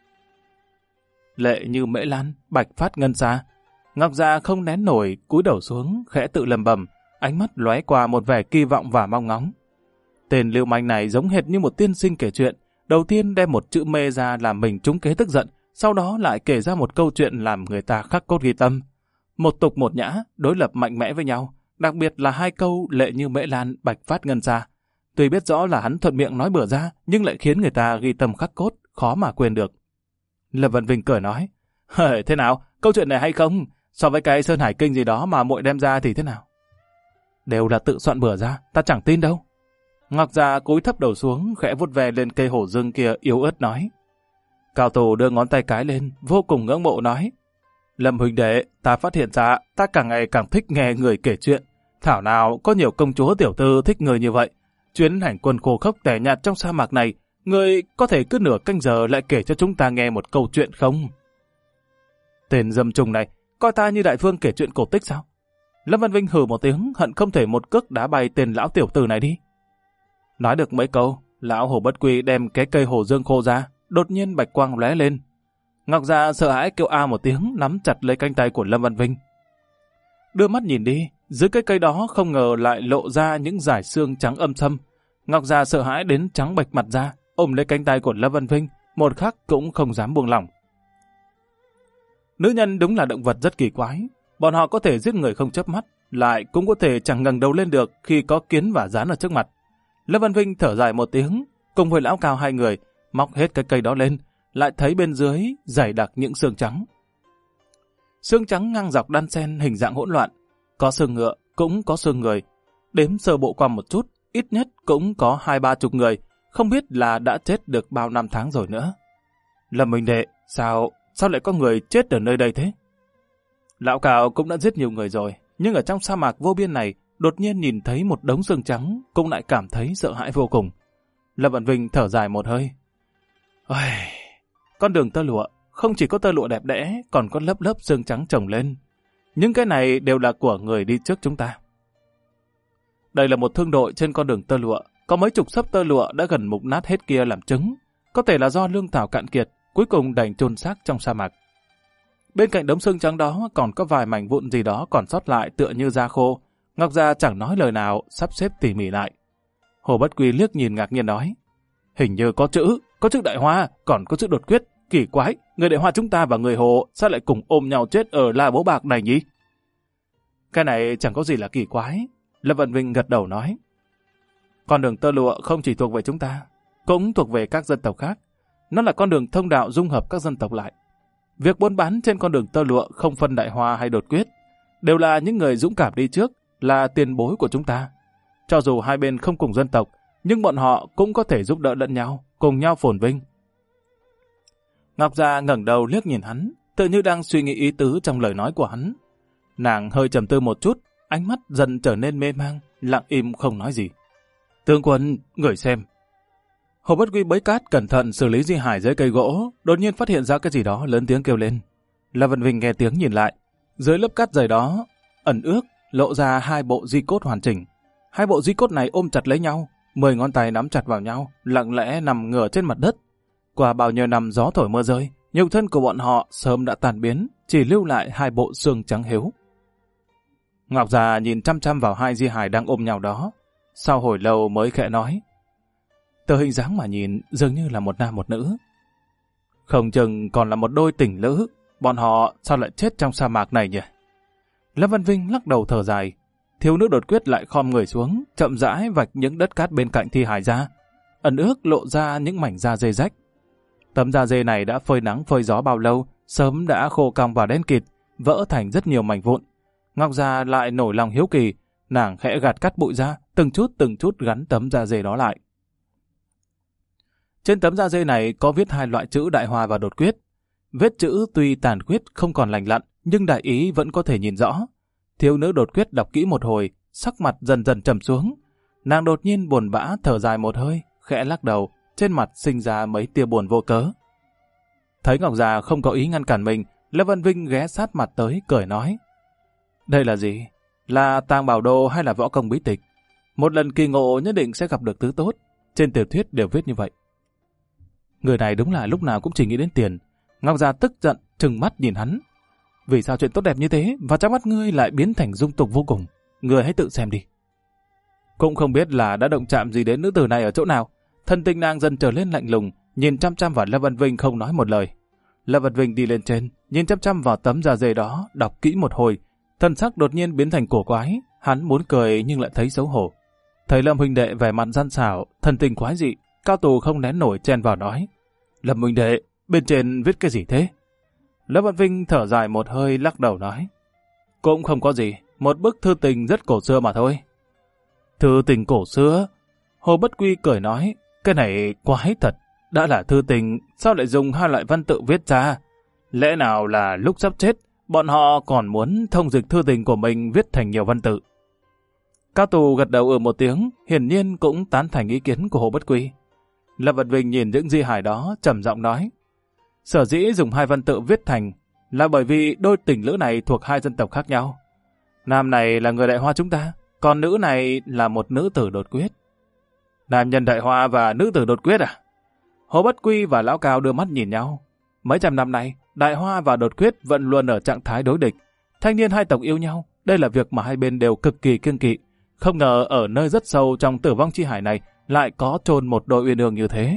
Lệ như Mễ Lan, bạch phát ngân xa. Ngọc Già không nén nổi, cúi đầu xuống, khẽ tự lầm bầm, ánh mắt lóe qua một vẻ kỳ vọng và mong ngóng. Tên lưu manh này giống hệt như một tiên sinh kể chuyện, đầu tiên đem một chữ mê ra làm mình trúng kế tức giận, sau đó lại kể ra một câu chuyện làm người ta khắc cốt ghi tâm. Một tục một nhã, đối lập mạnh mẽ với nhau, đặc biệt là hai câu lệ như Mễ Lan, bạch phát ngân xa. Tuy biết rõ là hắn thuận miệng nói bừa ra, nhưng lại khiến người ta ghi tâm khắc cốt, khó mà quên được. Lâm Văn Vinh cười nói, thế nào, câu chuyện này hay không? So với cái Sơn Hải Kinh gì đó mà muội đem ra thì thế nào? Đều là tự soạn bừa ra, ta chẳng tin đâu. Ngọc Già cúi thấp đầu xuống, khẽ vuốt ve lên cây hổ dương kia yếu ớt nói. Cao Tù đưa ngón tay cái lên, vô cùng ngưỡng mộ nói. Lâm huynh đệ, ta phát hiện ra, ta càng ngày càng thích nghe người kể chuyện. Thảo nào có nhiều công chúa tiểu thư thích người như vậy. Chuyến hành quân khô khốc tẻ nhạt trong sa mạc này, người có thể cứ nửa canh giờ lại kể cho chúng ta nghe một câu chuyện không? Tên dâm trùng này, coi ta như đại vương kể chuyện cổ tích sao? Lâm Văn Vinh hừ một tiếng, hận không thể một cước đá bay tên lão tiểu tử này đi. Nói được mấy câu, lão Hồ Bất Quy đem cái cây hồ dương khô ra, đột nhiên bạch quang lóe lên. Ngọc Già sợ hãi kêu a một tiếng, nắm chặt lấy cánh tay của Lâm Văn Vinh. Đưa mắt nhìn đi, dưới cái cây đó không ngờ lại lộ ra những dải xương trắng âm thâm. Ngọc Già sợ hãi đến trắng bệch mặt ra, ôm lấy cánh tay của Lâm Văn Vinh, một khắc cũng không dám buông lỏng. Nữ nhân đúng là động vật rất kỳ quái. Bọn họ có thể giết người không chớp mắt, lại cũng có thể chẳng ngẩng đầu lên được khi có kiến và gián ở trước mặt. Lâm Văn Vinh thở dài một tiếng, cùng với Lão Cao hai người, móc hết cái cây đó lên, lại thấy bên dưới dày đặc những xương trắng. Xương trắng ngang dọc đan xen hình dạng hỗn loạn, có xương ngựa, cũng có xương người. Đếm sơ bộ qua một chút, ít nhất cũng có 20-30 người, không biết là đã chết được bao năm tháng rồi nữa. Lâm huynh đệ, sao lại có người chết ở nơi đây thế? Lão Cao cũng đã giết nhiều người rồi, nhưng ở trong sa mạc vô biên này, đột nhiên nhìn thấy một đống xương trắng, cũng lại cảm thấy sợ hãi vô cùng. Lâm Vạn Vinh thở dài một hơi. Ôi, con đường tơ lụa, không chỉ có tơ lụa đẹp đẽ, còn có lớp lớp xương trắng chồng lên. Những cái này đều là của người đi trước chúng ta. Đây là một thương đội trên con đường tơ lụa, có mấy chục xấp tơ lụa đã gần mục nát hết kia làm chứng. Có thể là do lương thảo cạn kiệt, cuối cùng đành chôn xác trong sa mạc. Bên cạnh đống xương trắng đó còn có vài mảnh vụn gì đó còn sót lại tựa như da khô. Ngọc Gia chẳng nói lời nào, sắp xếp tỉ mỉ lại. Hồ Bất Quy liếc nhìn ngạc nhiên nói, hình như có chữ Đại Hoa, còn có chữ đột quyết, kỳ quái, người Đại Hoa chúng ta và người Hồ sao lại cùng ôm nhau chết ở La Bố Bạc này nhỉ? Cái này chẳng có gì là kỳ quái. Lâm Vạn Vinh gật đầu nói, con đường tơ lụa không chỉ thuộc về chúng ta, cũng thuộc về các dân tộc khác. Nó là con đường thông đạo dung hợp các dân tộc lại. Việc buôn bán trên con đường tơ lụa không phân Đại Hoa hay đột quyết, đều là những người dũng cảm đi trước, là tiền bối của chúng ta. Cho dù hai bên không cùng dân tộc, nhưng bọn họ cũng có thể giúp đỡ lẫn nhau, cùng nhau phồn vinh. Ngọc Gia ngẩng đầu liếc nhìn hắn, tự như đang suy nghĩ ý tứ trong lời nói của hắn. Nàng hơi trầm tư một chút, ánh mắt dần trở nên mê mang, lặng im không nói gì. Tướng quân, người xem. Hồ Bất Quy bới cát cẩn thận xử lý di hải dưới cây gỗ, đột nhiên phát hiện ra cái gì đó, lớn tiếng kêu lên. Lâm Vạn Vinh nghe tiếng nhìn lại, dưới lớp cát dày đó ẩn ước lộ ra hai bộ di cốt hoàn chỉnh. Hai bộ di cốt này ôm chặt lấy nhau, 10 ngón tay nắm chặt vào nhau, lặng lẽ nằm ngửa trên mặt đất. Qua bao nhiêu năm gió thổi mưa rơi, nhục thân của bọn họ sớm đã tàn biến, chỉ lưu lại hai bộ xương trắng héo. Ngọc Già nhìn chăm chăm vào hai di hài đang ôm nhau đó, sau hồi lâu mới khẽ nói, từ hình dáng mà nhìn dường như là một nam một nữ. Không chừng còn là một đôi tình lữ, bọn họ sao lại chết trong sa mạc này nhỉ? Lâm Vạn Vinh lắc đầu thở dài. Thiếu nữ đột quyết lại khom người xuống, chậm rãi vạch những đất cát bên cạnh thi hài ra, ẩn ước lộ ra những mảnh da dê rách. Tấm da dê này đã phơi nắng phơi gió bao lâu, sớm đã khô cong và đen kịt, vỡ thành rất nhiều mảnh vụn. Ngọc Gia lại nổi lòng hiếu kỳ, nàng khẽ gạt cát bụi ra, từng chút gắn tấm da dê đó lại. Trên tấm da dê này có viết hai loại chữ Đại Hoa và Đột Quyết. Vết chữ tuy tàn khuyết không còn lành lặn, nhưng đại ý vẫn có thể nhìn rõ. Thiếu nữ Đột Quyết đọc kỹ một hồi, sắc mặt dần dần trầm xuống. Nàng đột nhiên buồn bã thở dài một hơi, khẽ lắc đầu, trên mặt sinh ra mấy tia buồn vô cớ. Thấy Ngọc Già không có ý ngăn cản mình, Lâm Vạn Vinh ghé sát mặt tới, cười nói. Đây là gì? Là tàng bảo đồ hay là võ công bí tịch? Một lần kỳ ngộ nhất định sẽ gặp được thứ tốt. Trên tiểu thuyết đều viết như vậy. Người này đúng là lúc nào cũng chỉ nghĩ đến tiền. Ngọc Già tức giận, trừng mắt nhìn hắn. Vì sao chuyện tốt đẹp như thế và trong mắt ngươi lại biến thành dung tục vô cùng? Ngươi hãy tự xem đi. Cũng không biết là đã động chạm gì đến nữ tử này ở chỗ nào. Thân tình nàng dần trở lên lạnh lùng, nhìn chăm chăm vào Lâm Vạn Vinh không nói một lời. Lâm Vạn Vinh đi lên trên, nhìn chăm chăm vào tấm da dê đó, đọc kỹ một hồi. Thân sắc đột nhiên biến thành cổ quái, hắn muốn cười nhưng lại thấy xấu hổ. Thấy Lâm huynh đệ vẻ mặt gian xảo, thân tình quái dị, Cao Tù không nén nổi chen vào nói. Lâm huynh đệ, bên trên viết cái gì thế? Lâm Vạn Vinh thở dài một hơi lắc đầu nói. Cũng không có gì, một bức thư tình rất cổ xưa mà thôi. Thư tình cổ xưa? Hồ Bất Quy cười nói, cái này quái thật, đã là thư tình, sao lại dùng hai loại văn tự viết ra? Lẽ nào là lúc sắp chết, bọn họ còn muốn thông dịch thư tình của mình viết thành nhiều văn tự? Cao Tù gật đầu một tiếng, hiển nhiên cũng tán thành ý kiến của Hồ Bất Quy. Lâm Vạn Vinh nhìn những di hài đó, trầm giọng nói. Sở dĩ dùng hai văn tự viết thành là bởi vì đôi tình lữ này thuộc hai dân tộc khác nhau. Nam này là người Đại Hoa chúng ta, còn nữ này là một nữ tử Đột Quyết. Nam nhân Đại Hoa và nữ tử Đột Quyết à? Hồ Bất Quy và Lão Cao đưa mắt nhìn nhau. Mấy trăm năm nay, Đại Hoa và Đột Quyết vẫn luôn ở trạng thái đối địch. Thanh niên hai tộc yêu nhau, đây là việc mà hai bên đều cực kỳ kiêng kỵ. Không ngờ ở nơi rất sâu trong Tử Vong Chi Hải này lại có chôn một đôi uyên ương như thế.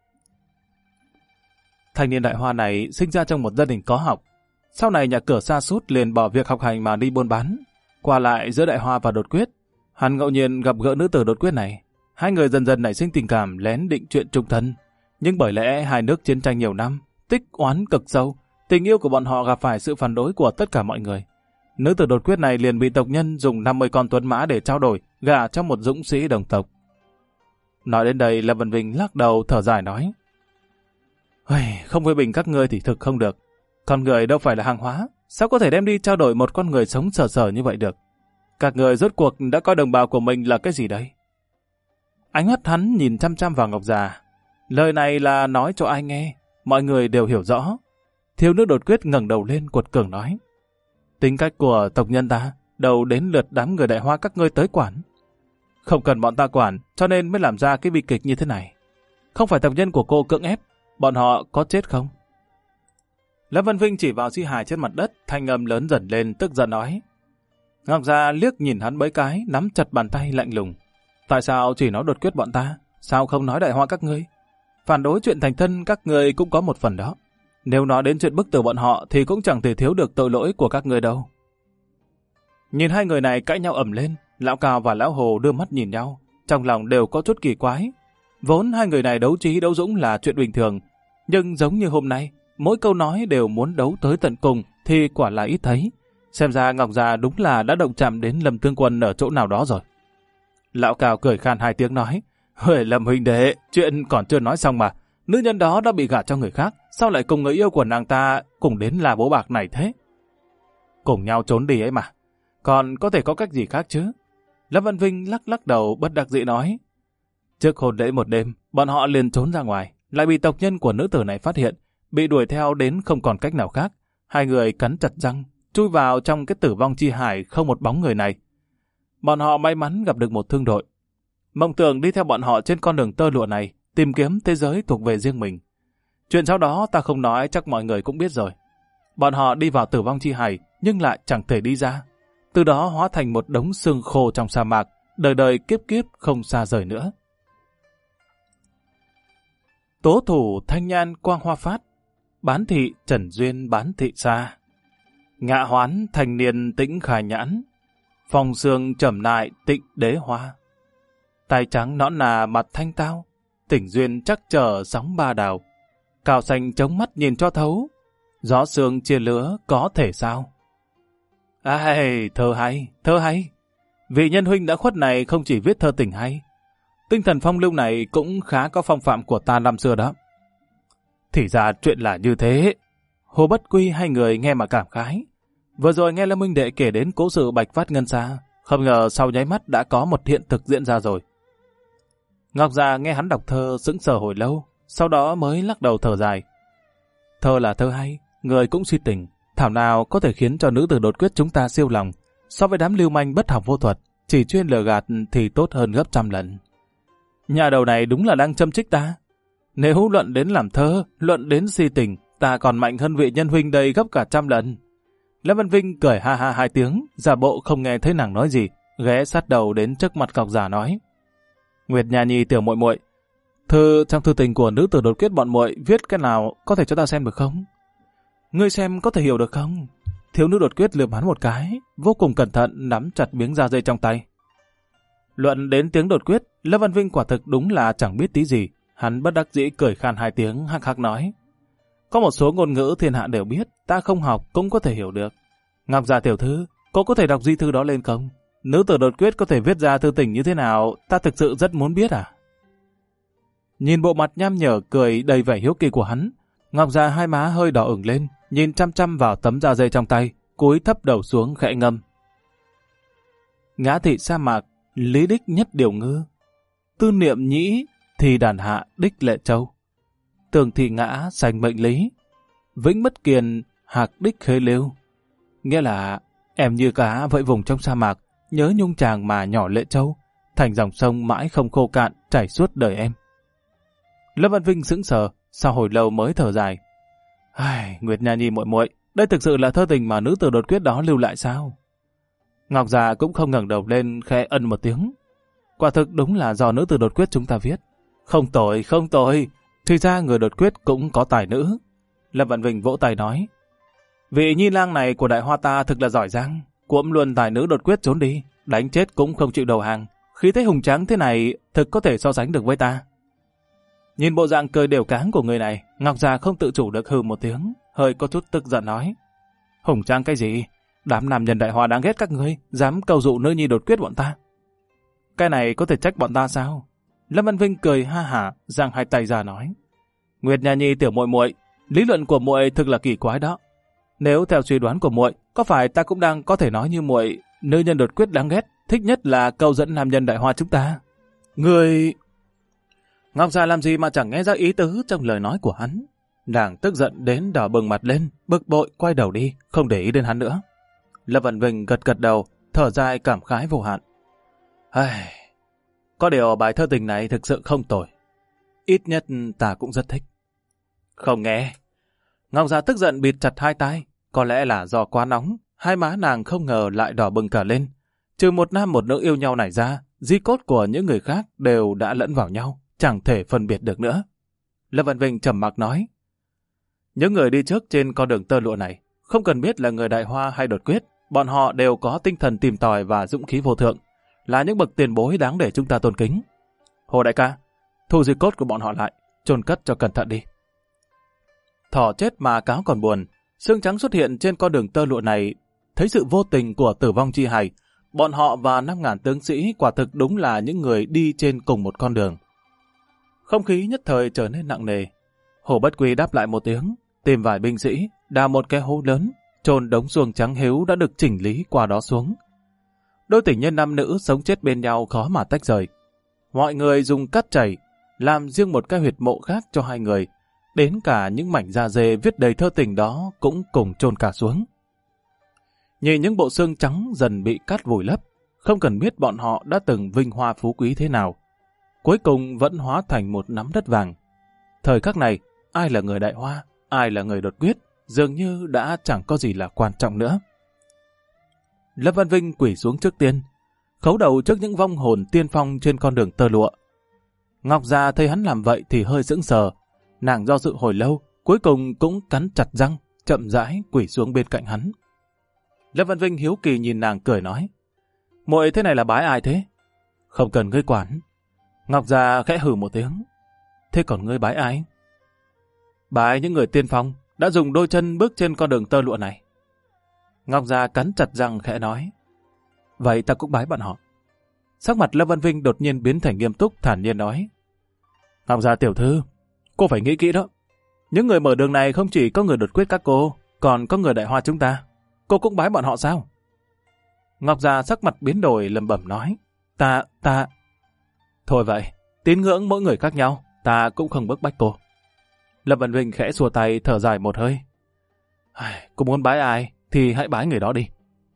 Thanh niên Đại Hoa này sinh ra trong một gia đình có học. Sau này nhà cửa sa sút liền bỏ việc học hành mà đi buôn bán. Qua lại giữa Đại Hoa và Đột Quyết, hắn ngẫu nhiên gặp gỡ nữ tử Đột Quyết này. Hai người dần dần nảy sinh tình cảm, lén định chuyện chung thân. Nhưng bởi lẽ hai nước chiến tranh nhiều năm, tích oán cực sâu, tình yêu của bọn họ gặp phải sự phản đối của tất cả mọi người. Nữ tử Đột Quyết này liền bị tộc nhân dùng 50 con tuấn mã để trao đổi, gả cho một dũng sĩ đồng tộc. Nói đến đây, Lâm Vân Vinh lắc đầu thở dài nói. Không phê bình các ngươi thì thực không được. Con người đâu phải là hàng hóa, sao có thể đem đi trao đổi một con người sống sờ sờ như vậy được? Các người rốt cuộc đã coi đồng bào của mình là cái gì đây? Ánh mắt hắn nhìn chăm chăm vào Ngọc già. Lời này là nói cho ai nghe, mọi người đều hiểu rõ. Thiếu nữ đột quyết ngẩng đầu lên cuột cường nói. Tính cách của tộc nhân ta, đâu đến lượt đám người Đại Hoa các ngươi tới quản. Không cần bọn ta quản, cho nên mới làm ra cái bi kịch như thế này. Không phải tộc nhân của cô cưỡng ép, bọn họ có chết không? Lâm Vân Vinh chỉ vào Di hài trên mặt đất, thanh âm lớn dần lên, tức giận nói. Ngọc Gia liếc nhìn hắn mấy cái, nắm chặt bàn tay lạnh lùng. Tại sao chỉ nói đột quyết bọn ta? Sao không nói Đại Hoa các ngươi? Phản đối chuyện thành thân các ngươi cũng có một phần đó. Nếu nói đến chuyện bức tử bọn họ thì cũng chẳng thể thiếu được tội lỗi của các ngươi đâu. Nhìn hai người này cãi nhau ầm lên, Lão Cao và Lão Hồ đưa mắt nhìn nhau, trong lòng đều có chút kỳ quái. Vốn hai người này đấu trí đấu dũng là chuyện bình thường, nhưng giống như hôm nay, mỗi câu nói đều muốn đấu tới tận cùng thì quả là ít thấy. Xem ra Ngọc Già đúng là đã động chạm đến Lâm Tương Quân ở chỗ nào đó rồi. Lão Cao cười khan hai tiếng nói, Lâm huynh đệ, chuyện còn chưa nói xong mà, nữ nhân đó đã bị gả cho người khác, sao lại cùng người yêu của nàng ta cùng đến là bố bạc này thế? Cùng nhau trốn đi ấy mà, còn có thể có cách gì khác chứ? Lâm Văn Vinh lắc lắc đầu bất đắc dĩ nói. Trước hôn lễ một đêm, bọn họ liền trốn ra ngoài, lại bị tộc nhân của nữ tử này phát hiện, bị đuổi theo đến không còn cách nào khác. Hai người cắn chặt răng, chui vào trong cái tử vong chi hải không một bóng người này. Bọn họ may mắn gặp được một thương đội. Mộng tưởng đi theo bọn họ trên con đường tơ lụa này, tìm kiếm thế giới thuộc về riêng mình. Chuyện sau đó ta không nói, chắc mọi người cũng biết rồi. Bọn họ đi vào tử vong chi hải, nhưng lại chẳng thể đi ra. Từ đó hóa thành một đống xương khô trong sa mạc, đời đời kiếp kiếp không xa rời nữa. Tố thủ thanh nhan quang hoa phát, bán thị trần duyên bán thị xa. Ngạ hoán thành niên tĩnh khải nhãn, phong sương trầm nại tịnh đế hoa. Tay trắng nõn nà mặt thanh tao, tỉnh duyên chắc chờ sóng ba đào. Cào xanh chống mắt nhìn cho thấu, gió sương chia lứa có thể sao? Ai, thơ hay, thơ hay. Vị nhân huynh đã khuất này không chỉ viết thơ tình hay, tinh thần phong lưu này cũng khá có phong phạm của ta năm xưa đó. Thì ra chuyện là như thế. Hồ Bất Quy hai người nghe mà cảm khái. Vừa rồi nghe Lâm huynh đệ kể đến cố sự Bạch Phát Ngân Sa, không ngờ sau nháy mắt đã có một hiện thực diễn ra rồi. Ngọc Già nghe hắn đọc thơ sững sờ hồi lâu, sau đó mới lắc đầu thở dài. Thơ là thơ hay, người cũng suy tình, thảo nào có thể khiến cho nữ tử đột quyết chúng ta siêu lòng, so với đám lưu manh bất học vô thuật, chỉ chuyên lừa gạt thì tốt hơn gấp trăm lần. Nhà đầu này đúng là đang châm chích ta. Nếu luận đến làm thơ, luận đến si tình, ta còn mạnh hơn vị nhân huynh đây gấp cả trăm lần. Lâm Văn Vinh cười ha ha hai tiếng, giả bộ không nghe thấy nàng nói gì, ghé sát đầu đến trước mặt Ngọc Già nói. Nguyệt Nha Nhi tiểu muội muội, trong thư tình của nữ tử đột quyết bọn muội viết cái nào có thể cho ta xem được không? Ngươi xem có thể hiểu được không? Thiếu nữ đột quyết lườm hắn một cái, vô cùng cẩn thận nắm chặt miếng da dây trong tay. Luận đến tiếng đột quyết, Lâm Văn Vinh quả thực đúng là chẳng biết tí gì. Hắn bất đắc dĩ cười khan hai tiếng, hắc hắc nói. Có một số ngôn ngữ thiên hạ đều biết, ta không học cũng có thể hiểu được. Ngọc Già tiểu thư, cô có thể đọc di thư đó lên không? Nữ tử đột quyết có thể viết ra thư tình như thế nào, ta thực sự rất muốn biết à? Nhìn bộ mặt nham nhở cười đầy vẻ hiếu kỳ của hắn, Ngọc Già hai má hơi đỏ ửng lên, nhìn chăm chăm vào tấm da dây trong tay, cúi thấp đầu xuống khẽ ngâm. Ngã thị sa mạc, lý đích nhất điều ngư. Tư niệm nhĩ, thì đàn hạ đích lệ châu. Tường thị ngã sành mệnh lý. Vĩnh bất kiền, hạc đích khê lưu. Nghĩa là, em như cá vẫy vùng trong sa mạc, nhớ nhung chàng mà nhỏ lệ châu, thành dòng sông mãi không khô cạn, chảy suốt đời em. Lâm Văn Vinh sững sờ, sau hồi lâu mới thở dài. Ai, Nguyệt Nha Nhi muội muội, đây thực sự là thơ tình mà nữ tử đột quyết đó lưu lại sao? Ngọc Già cũng không ngẩng đầu lên, khẽ ân một tiếng. Quả thực đúng là do nữ tử đột quyết chúng ta viết. Không tồi, không tồi. Thì ra người đột quyết cũng có tài nữ. Lâm Văn Vinh vỗ tay nói. Vị nhi lang này của Đại Hoa ta thực là giỏi giang. Cuỗm luôn tài nữ đột quyết trốn đi, đánh chết cũng không chịu đầu hàng. Khí thế hùng tráng thế này thực có thể so sánh được với ta. Nhìn bộ dạng cười đều cáng của người này, Ngọc Già không tự chủ được hừ một tiếng, hơi có chút tức giận nói. Hùng tráng cái gì? Đám nam nhân Đại Hoa đáng ghét các ngươi, dám cầu dụ nữ nhi đột quyết bọn ta. Cái này có thể trách bọn ta sao? Lâm Văn Vinh cười ha hả, giang hai tay ra nói. Nguyệt Nha Nhi tiểu muội muội, lý luận của muội thực là kỳ quái đó. Nếu theo suy đoán của muội, có phải ta cũng đang có thể nói như muội, nữ nhân đột quyết đáng ghét, thích nhất là câu dẫn nam nhân Đại Hoa chúng ta. Người... Ngọc Già làm gì mà chẳng nghe ra ý tứ trong lời nói của hắn. Nàng tức giận đến đỏ bừng mặt lên, bực bội quay đầu đi, không để ý đến hắn nữa. Lâm Văn Vinh gật gật đầu, thở dài cảm khái vô hạn. Có điều bài thơ tình này thực sự không tồi. Ít nhất ta cũng rất thích. Không nghe. Ngọc Già tức giận bịt chặt hai tai. Có lẽ là do quá nóng, hai má nàng không ngờ lại đỏ bừng cả lên. Trừ một nam một nữ yêu nhau này ra, di cốt của những người khác đều đã lẫn vào nhau, chẳng thể phân biệt được nữa. Lâm Văn Vinh trầm mặc nói. Những người đi trước trên con đường tơ lụa này, không cần biết là người Đại Hoa hay đột quyết, bọn họ đều có tinh thần tìm tòi và dũng khí vô thượng, là những bậc tiền bối đáng để chúng ta tôn kính. Hồ đại ca, thu di cốt của bọn họ lại, chôn cất cho cẩn thận đi. Thỏ chết mà cáo còn buồn, xương trắng xuất hiện trên con đường tơ lụa này, thấy sự vô tình của tử vong chi hài, bọn họ và 5.000 tướng sĩ quả thực đúng là những người đi trên cùng một con đường. Không khí nhất thời trở nên nặng nề. Hồ Bất Quy đáp lại một tiếng, tìm vài binh sĩ, đào một cái hố lớn, chôn đống xuồng trắng hiếu đã được chỉnh lý qua đó xuống. Đôi tình nhân nam nữ sống chết bên nhau khó mà tách rời. Mọi người dùng cát chảy, làm riêng một cái huyệt mộ khác cho hai người, đến cả những mảnh da dê viết đầy thơ tình đó cũng cùng chôn cả xuống. Nhìn những bộ xương trắng dần bị cát vùi lấp, không cần biết bọn họ đã từng vinh hoa phú quý thế nào, cuối cùng vẫn hóa thành một nắm đất vàng. Thời khắc này, ai là người Đại Hoa, ai là người đột quyết, dường như đã chẳng có gì là quan trọng nữa. Lâm Văn Vinh quỳ xuống trước tiên, khấu đầu trước những vong hồn tiên phong trên con đường tơ lụa. Ngọc Già thấy hắn làm vậy thì hơi sững sờ, nàng do dự hồi lâu, cuối cùng cũng cắn chặt răng, chậm rãi quỳ xuống bên cạnh hắn. Lâm Văn Vinh hiếu kỳ nhìn nàng cười nói, muội thế này là bái ai thế? Không cần ngươi quản. Ngọc Già khẽ hừ một tiếng, thế còn ngươi bái ai? Bái những người tiên phong đã dùng đôi chân bước trên con đường tơ lụa này. Ngọc Già cắn chặt răng khẽ nói, vậy ta cũng bái bọn họ. Sắc mặt Lâm Văn Vinh đột nhiên biến thành nghiêm túc, thản nhiên nói, Ngọc Già tiểu thư, cô phải nghĩ kỹ đó. Những người mở đường này không chỉ có người đột quyết các cô, còn có người Đại Hoa chúng ta. Cô cũng bái bọn họ sao? Ngọc Già sắc mặt biến đổi lẩm bẩm nói, ta... Thôi vậy, tín ngưỡng mỗi người khác nhau, ta cũng không bức bách cô. Lâm Văn Vinh khẽ xua tay thở dài một hơi. Cô muốn bái ai thì hãy bái người đó đi.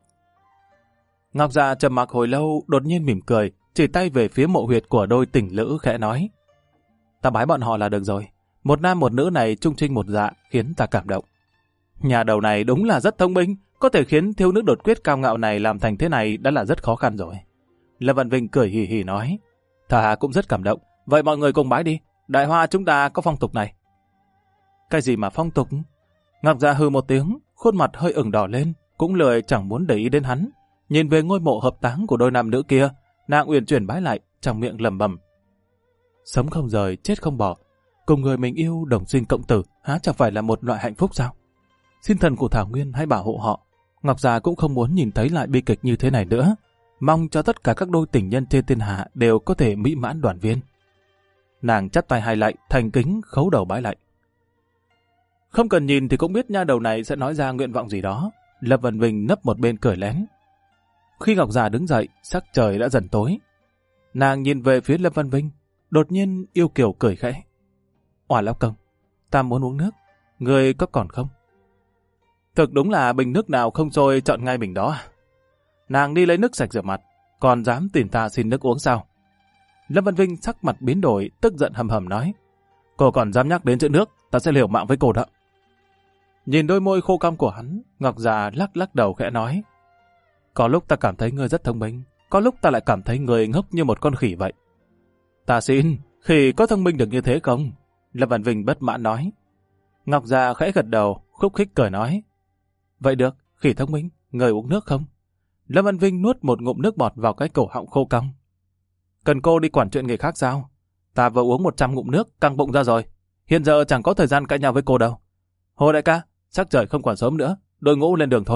Ngọc Già trầm mặc hồi lâu, đột nhiên mỉm cười, chỉ tay về phía mộ huyệt của đôi tình lữ khẽ nói, ta bái bọn họ là được rồi. Một nam một nữ này chung trinh một dạ khiến ta cảm động. Nhà đầu này đúng là rất thông minh, có thể khiến thiếu nữ đột quyết cao ngạo này làm thành thế này đã là rất khó khăn rồi. Lâm Văn Vinh cười hì hì nói, ta cũng rất cảm động, vậy mọi người cùng bái đi, Đại Hoa chúng ta có phong tục này. Cái gì mà phong tục? Ngọc Già hừ một tiếng, khuôn mặt hơi ửng đỏ lên, cũng lười chẳng muốn để ý đến hắn. Nhìn về ngôi mộ hợp táng của đôi nam nữ kia, nàng uyển chuyển bái lại, trong miệng lẩm bẩm, sống không rời, chết không bỏ, cùng người mình yêu đồng sinh cộng tử, há chẳng phải là một loại hạnh phúc sao? Xin thần của Thảo Nguyên hãy bảo hộ họ. Ngọc Già cũng không muốn nhìn thấy lại bi kịch như thế này nữa, mong cho tất cả các đôi tình nhân trên thiên hạ đều có thể mỹ mãn đoàn viên. Nàng chắp tay hai lại, thành kính khấu đầu bái lại. Không cần nhìn thì cũng biết nha đầu này sẽ nói ra nguyện vọng gì đó. Lâm Văn Vinh nấp một bên cười lén. Khi Ngọc Già đứng dậy, sắc trời đã dần tối. Nàng nhìn về phía Lâm Văn Vinh, đột nhiên yêu kiều cười khẽ. Oà lão công, ta muốn uống nước, người có còn không? Thực đúng là bình nước nào không sôi chọn ngay bình đó. Nàng đi lấy nước sạch rửa mặt, còn dám tìm ta xin nước uống sao? Lâm Văn Vinh sắc mặt biến đổi, tức giận hầm hầm nói, cô còn dám nhắc đến chữ nước, ta sẽ liều mạng với cô đó. Nhìn đôi môi khô cong của hắn, Ngọc Già lắc lắc đầu khẽ nói, có lúc ta cảm thấy ngươi rất thông minh, có lúc ta lại cảm thấy ngươi ngốc như một con khỉ vậy. Ta xin, khỉ có thông minh được như thế không? Lâm Văn Vinh bất mãn nói. Ngọc Già khẽ gật đầu, khúc khích cười nói, vậy được, khỉ thông minh, ngươi uống nước không? Lâm Văn Vinh nuốt một ngụm nước bọt vào cái cổ họng khô cong. Cần cô đi quản chuyện người khác sao? Ta vừa uống 100 ngụm nước, căng bụng ra rồi. Hiện giờ chẳng có thời gian cãi nhau với cô đâu. Hồ đại ca, sắc trời không còn sớm nữa, đội ngũ lên đường thôi.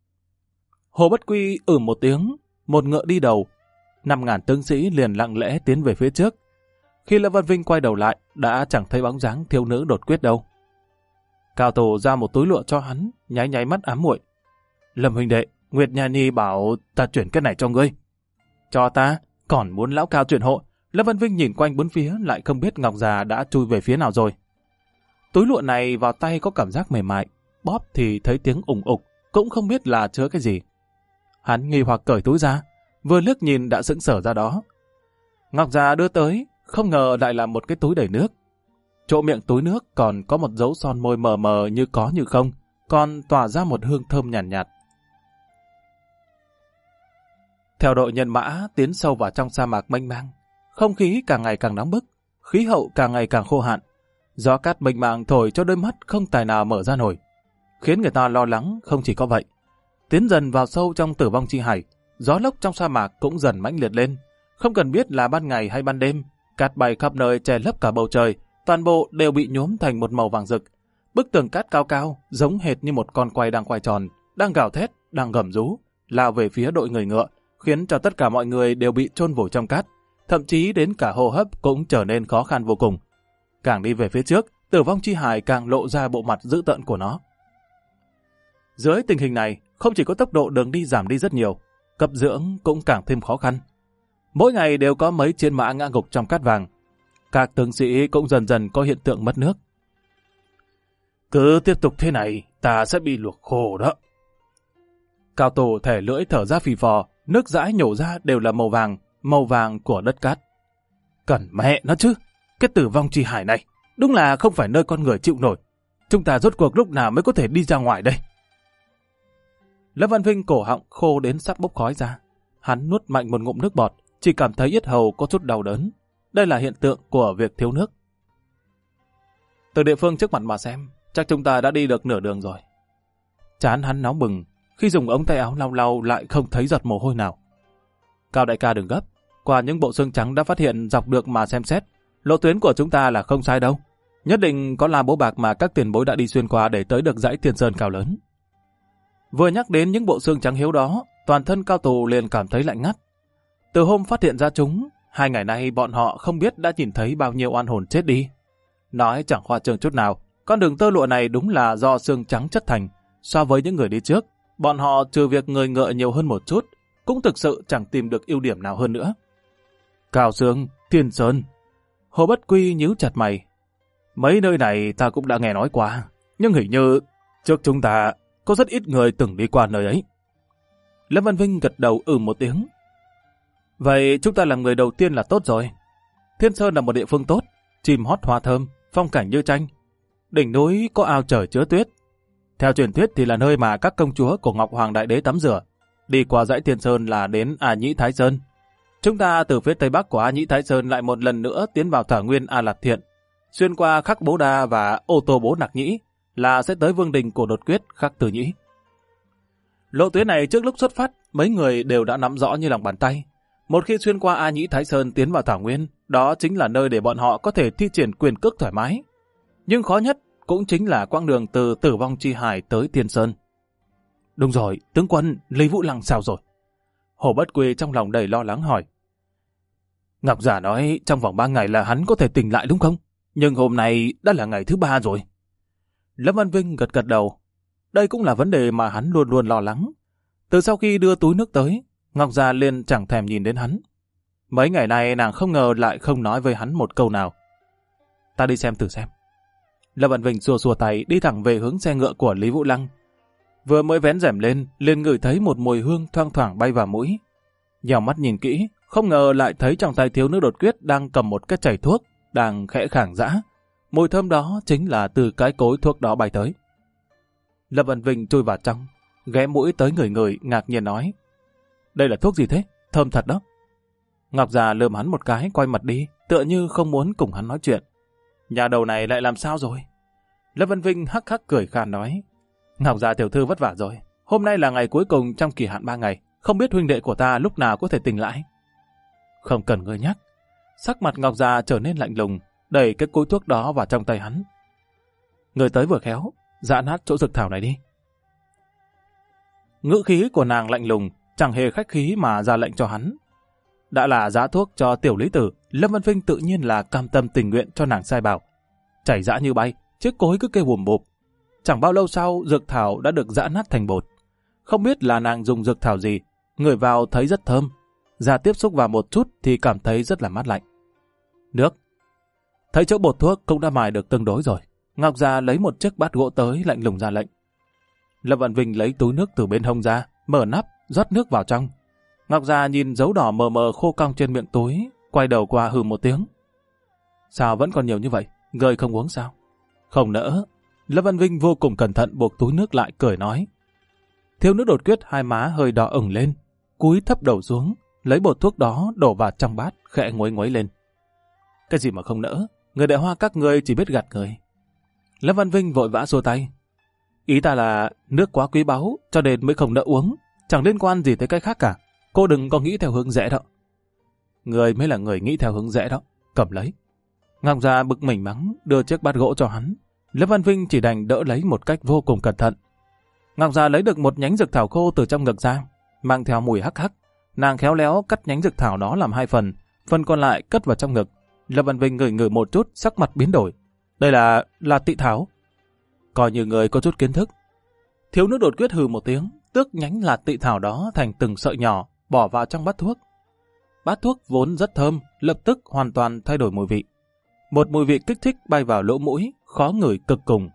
Hồ Bất Quy một tiếng, một ngựa đi đầu. 5.000 tướng sĩ liền lặng lẽ tiến về phía trước. Khi Lâm Văn Vinh quay đầu lại, đã chẳng thấy bóng dáng thiếu nữ đột quyết đâu. Cao Tổ ra một túi lụa cho hắn, nháy nháy mắt ám muội. Lâm huynh đệ, Nguyệt Nha Nhi bảo ta chuyển cái này cho ngươi. Cho ta, còn muốn lão Cao chuyển hộ. Lâm Văn Vinh nhìn quanh bốn phía lại không biết Ngọc già đã chui về phía nào rồi. Túi lụa này vào tay có cảm giác mềm mại, bóp thì thấy tiếng ủng ục, cũng không biết là chứa cái gì. Hắn nghi hoặc cởi túi ra, vừa liếc nhìn đã sững sờ ra đó. Ngọc già đưa tới, không ngờ lại là một cái túi đầy nước. Chỗ miệng túi nước còn có một dấu son môi mờ mờ như có như không, còn tỏa ra một hương thơm nhàn nhạt. Theo đội nhân mã tiến sâu vào trong sa mạc mênh mang, không khí càng ngày càng nóng bức, khí hậu càng ngày càng khô hạn. Gió cát mênh mang thổi cho đôi mắt không tài nào mở ra nổi, khiến người ta lo lắng. Không chỉ có vậy, tiến dần vào sâu trong tử vong chi hải, gió lốc trong sa mạc cũng dần mãnh liệt lên. Không cần biết là ban ngày hay ban đêm, cát bay khắp nơi che lấp cả bầu trời, toàn bộ đều bị nhuốm thành một màu vàng rực. Bức tường cát cao cao giống hệt như một con quay đang quay tròn, đang gào thét, đang gầm rú, lao về phía đội người ngựa, khiến cho tất cả mọi người đều bị chôn vùi trong cát, thậm chí đến cả hô hấp cũng trở nên khó khăn vô cùng. Càng đi về phía trước, tử vong chi hải càng lộ ra bộ mặt dữ tợn của nó. Dưới tình hình này, không chỉ có tốc độ đường đi giảm đi rất nhiều, cấp dưỡng cũng càng thêm khó khăn. Mỗi ngày đều có mấy chiến mã ngã gục trong cát vàng. Các tướng sĩ cũng dần dần có hiện tượng mất nước. Cứ tiếp tục thế này, ta sẽ bị luộc khô đó. Cao Tổ thẻ lưỡi thở ra phì phò, nước dãi nhổ ra đều là màu vàng của đất cát. Cần mẹ nó chứ, cái tử vong chi hải này, đúng là không phải nơi con người chịu nổi. Chúng ta rốt cuộc lúc nào mới có thể đi ra ngoài đây? Lâm Văn Vinh cổ họng khô đến sắp bốc khói ra. Hắn nuốt mạnh một ngụm nước bọt, chỉ cảm thấy yết hầu có chút đau đớn. Đây là hiện tượng của việc thiếu nước. Từ địa phương trước mặt mà xem, chắc chúng ta đã đi được nửa đường rồi. Trán hắn nóng bừng, khi dùng ống tay áo lau lau lại không thấy giọt mồ hôi nào. Cao đại ca đừng gấp, qua những bộ xương trắng đã phát hiện dọc được mà xem xét, lộ tuyến của chúng ta là không sai đâu. Nhất định có là bố bạc mà các tiền bối đã đi xuyên qua để tới được dãy Tiên Sơn cao lớn. Vừa nhắc đến những bộ xương trắng hiếu đó, toàn thân Cao Tù liền cảm thấy lạnh ngắt. Từ hôm phát hiện ra chúng, 2 ngày nay bọn họ không biết đã nhìn thấy bao nhiêu oan hồn chết đi. Nói chẳng khoa trương chút nào, con đường tơ lụa này đúng là do xương trắng chất thành. So với những người đi trước, bọn họ trừ việc người ngựa nhiều hơn một chút, cũng thực sự chẳng tìm được ưu điểm nào hơn nữa. Cao Sương, Tiên Sơn. Hồ Bất Quy nhíu chặt mày. Mấy nơi này ta cũng đã nghe nói qua, nhưng hình như trước chúng ta có rất ít người từng đi qua nơi ấy. Lâm Văn Vinh gật đầu một tiếng. Vậy chúng ta là người đầu tiên là tốt rồi. Thiên Sơn là một địa phương tốt, chim hót hoa thơm, phong cảnh như tranh. Đỉnh núi có ao trời chứa tuyết. Theo truyền thuyết thì là nơi mà các công chúa của Ngọc Hoàng Đại Đế tắm rửa. Đi qua dãy Thiên Sơn là đến A Nhĩ Thái Sơn. Chúng ta từ phía tây bắc của A Nhĩ Thái Sơn lại một lần nữa tiến vào thảo nguyên A Lạt Thiện, xuyên qua Khắc Bố Đa và Ô Tô Bố Nặc Nhĩ là sẽ tới vương đình của Đột Quyết Khắc Tử Nhĩ. Lộ tuyến này trước lúc xuất phát, mấy người đều đã nắm rõ như lòng bàn tay. Một khi xuyên qua A Nhĩ Thái Sơn tiến vào thảo nguyên, đó chính là nơi để bọn họ có thể thi triển quyền cước thoải mái. Nhưng khó nhất cũng chính là quãng đường từ Tử Vong Chi Hải tới Tiên Sơn. Đúng rồi, tướng quân, Lý Vũ Lăng sao rồi? Hồ Bất Quy trong lòng đầy lo lắng hỏi. Ngọc Giả nói trong vòng 3 ngày là hắn có thể tỉnh lại đúng không? Nhưng hôm nay đã là ngày thứ 3 rồi. Lâm Văn Vinh gật gật đầu. Đây cũng là vấn đề mà hắn luôn luôn lo lắng. Từ sau khi đưa túi nước tới, Ngọc Gia liền chẳng thèm nhìn đến hắn. Mấy ngày nay nàng không ngờ lại không nói với hắn một câu nào. Ta đi xem thử xem. Lâm Văn Vinh xua xua tay đi thẳng về hướng xe ngựa của Lý Vũ Lăng. Vừa mới vén rèm lên, liền ngửi thấy một mùi hương thoang thoảng bay vào mũi. Nhào mắt nhìn kỹ, không ngờ lại thấy trong tay thiếu nữ Đột Quyết đang cầm một cái chảy thuốc, đang khẽ khàng dã. Mùi thơm đó chính là từ cái cối thuốc đó bay tới. Lâm Văn Vinh chui vào trong, ghé mũi tới người ngạc nhiên nói. Đây là thuốc gì thế? Thơm thật đó. Ngọc Già lườm hắn một cái, quay mặt đi, tựa như không muốn cùng hắn nói chuyện. Nhà đầu này lại làm sao rồi? Lâm Văn Vinh hắc hắc cười khan nói. Ngọc Già tiểu thư vất vả rồi. Hôm nay là ngày cuối cùng trong kỳ hạn 3 ngày. Không biết huynh đệ của ta lúc nào có thể tỉnh lại. Không cần ngươi nhắc. Sắc mặt Ngọc Già trở nên lạnh lùng, đẩy cái cối thuốc đó vào trong tay hắn. Người tới vừa khéo, dã nát chỗ dược thảo này đi. Ngữ khí của nàng lạnh lùng, chẳng hề khách khí mà ra lệnh cho hắn. Đã là giá thuốc cho tiểu lý tử, Lâm Văn Vinh tự nhiên là cam tâm tình nguyện cho nàng sai bảo. Chảy dã như bay, chiếc cối cứ kêu bùm bụp. Chẳng bao lâu sau, dược thảo đã được giã nát thành bột. Không biết là nàng dùng dược thảo gì, ngửi vào thấy rất thơm. Da tiếp xúc vào một chút thì cảm thấy rất là mát lạnh. Nước. Thấy chỗ bột thuốc cũng đã mài được tương đối rồi. Ngọc Gia lấy một chiếc bát gỗ tới lạnh lùng ra lệnh. Lâm Văn Vinh lấy túi nước từ bên hông ra, mở nắp, rót nước vào trong. Ngọc Gia nhìn dấu đỏ mờ mờ khô cong trên miệng túi, quay đầu qua hừ một tiếng. Sao vẫn còn nhiều như vậy? Người không uống sao? Không nỡ. Lâm Văn Vinh vô cùng cẩn thận buộc túi nước lại, cười nói. Thiếu nữ đột quyết hai má hơi đỏ ửng lên, cúi thấp đầu xuống, lấy bột thuốc đó đổ vào trong bát, khẽ nguấy nguấy lên. Cái gì mà không nỡ? Người đại hoa các ngươi chỉ biết gạt người. Lâm Văn Vinh vội vã xua tay. Ý ta là nước quá quý báu, cho nên mới không nỡ uống, chẳng liên quan gì tới cái khác cả. Cô đừng có nghĩ theo hướng rẽ đó. Người mới là người nghĩ theo hướng rẽ đó. Cầm lấy. Ngọc Gia bực mình mắng, đưa chiếc bát gỗ cho hắn. Lâm Văn Vinh chỉ đành đỡ lấy một cách vô cùng cẩn thận. Ngọc Gia lấy được một nhánh dược thảo khô từ trong ngực ra, mang theo mùi hắc hắc. Nàng khéo léo cắt nhánh dược thảo đó làm hai phần, phần còn lại cất vào trong ngực. Lâm Văn Vinh ngửi ngửi một chút, sắc mặt biến đổi. Đây là tị thảo. Coi như người có chút kiến thức. Thiếu nữ đột quyết hừ một tiếng, tước nhánh lạt tị thảo đó thành từng sợi nhỏ, bỏ vào trong bát thuốc. Bát thuốc vốn rất thơm, lập tức hoàn toàn thay đổi mùi vị. Một mùi vị kích thích bay vào lỗ mũi, khó ngửi cực cùng.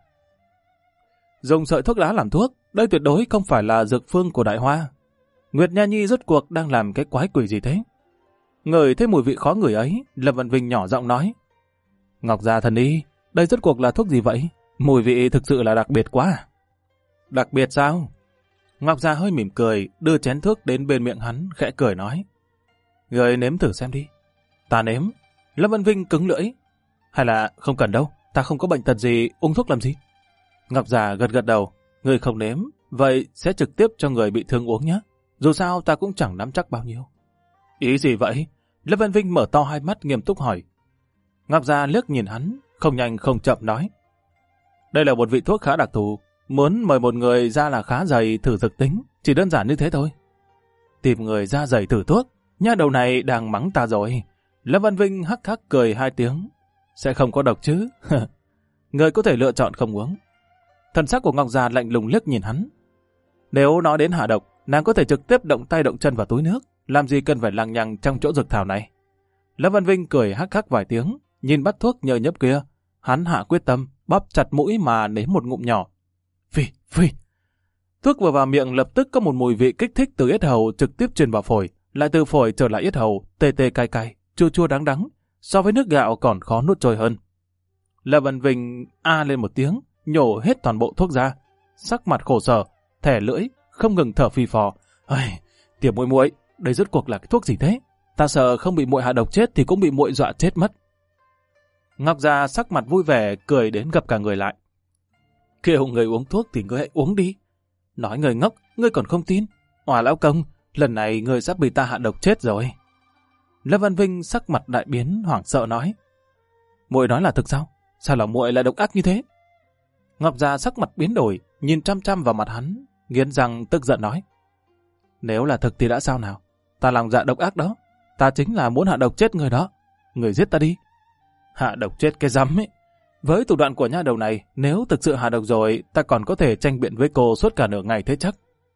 Dùng sợi thuốc lá làm thuốc, đây tuyệt đối không phải là dược phương của Đại Hoa. Nguyệt Nha Nhi rốt cuộc đang làm cái quái quỷ gì thế? Ngửi thấy mùi vị khó ngửi ấy, Lâm Văn Vinh nhỏ giọng nói. Ngọc Gia thần y, đây rốt cuộc là thuốc gì vậy? Mùi vị thực sự là đặc biệt quá. Đặc biệt sao? Ngọc Gia hơi mỉm cười, đưa chén thuốc đến bên miệng hắn, khẽ cười nói. Người nếm thử xem đi. Ta nếm. Lâm Văn Vinh cứng lưỡi. Hay là không cần đâu, ta không có bệnh tật gì, uống thuốc làm gì? Ngọc Gia gật gật đầu. Người không nếm, vậy sẽ trực tiếp cho người bị thương uống nhé. Dù sao ta cũng chẳng nắm chắc bao nhiêu. Ý gì vậy? Lâm Văn Vinh mở to hai mắt nghiêm túc hỏi. Ngọc Gia liếc nhìn hắn, không nhanh không chậm nói. Đây là một vị thuốc khá đặc thù, muốn mời một người ra là khá dày thử dược tính, chỉ đơn giản như thế thôi. Tìm người ra dày thử thuốc, nha đầu này đang mắng ta rồi. Lâm Văn Vinh hắc hắc cười hai tiếng. Sẽ không có độc chứ? Người có thể lựa chọn không uống. Thần sắc của Ngọc Gia lạnh lùng liếc nhìn hắn. Nếu nói đến hạ độc, nàng có thể trực tiếp động tay động chân vào túi nước, làm gì cần phải lằng nhằng trong chỗ dược thảo này. Lâm Văn Vinh cười hắc hắc vài tiếng, nhìn bát thuốc nhờ nhấp kia, hắn hạ quyết tâm, bóp chặt mũi mà nếm một ngụm nhỏ. Phi, phi. Thuốc vừa vào miệng lập tức có một mùi vị kích thích từ yết hầu trực tiếp truyền vào phổi, lại từ phổi trở lại yết hầu, tê tê cay cay, chua chua đắng đắng, so với nước gạo còn khó nuốt trôi hơn. Lâm Văn Vinh a lên một tiếng, nhổ hết toàn bộ thuốc ra, sắc mặt khổ sở, thẻ lưỡi, không ngừng thở phì phò. Tiểu muội muội, đây rốt cuộc là cái thuốc gì thế? Ta sợ không bị muội hạ độc chết thì cũng bị muội dọa chết mất. Ngọc Gia sắc mặt vui vẻ cười đến gập cả người lại. Kêu người uống thuốc thì ngươi hãy uống đi. Nói người ngốc, ngươi còn không tin. Hòa lão công, lần này ngươi sắp bị ta hạ độc chết rồi. Lâm Văn Vinh sắc mặt đại biến hoảng sợ nói. Muội nói là thực sao? Sao là muội lại độc ác như thế? Ngọc Gia sắc mặt biến đổi, nhìn chăm chăm vào mặt hắn, nghiến răng tức giận nói. Nếu là thực thì đã sao nào? Ta lòng dạ độc ác đó. Ta chính là muốn hạ độc chết người đó. Người giết ta đi. Hạ độc chết cái rắm ấy. Với thủ đoạn của nha đầu này, nếu thực sự hạ độc rồi, ta còn có thể tranh biện với cô suốt cả nửa ngày thế chắc.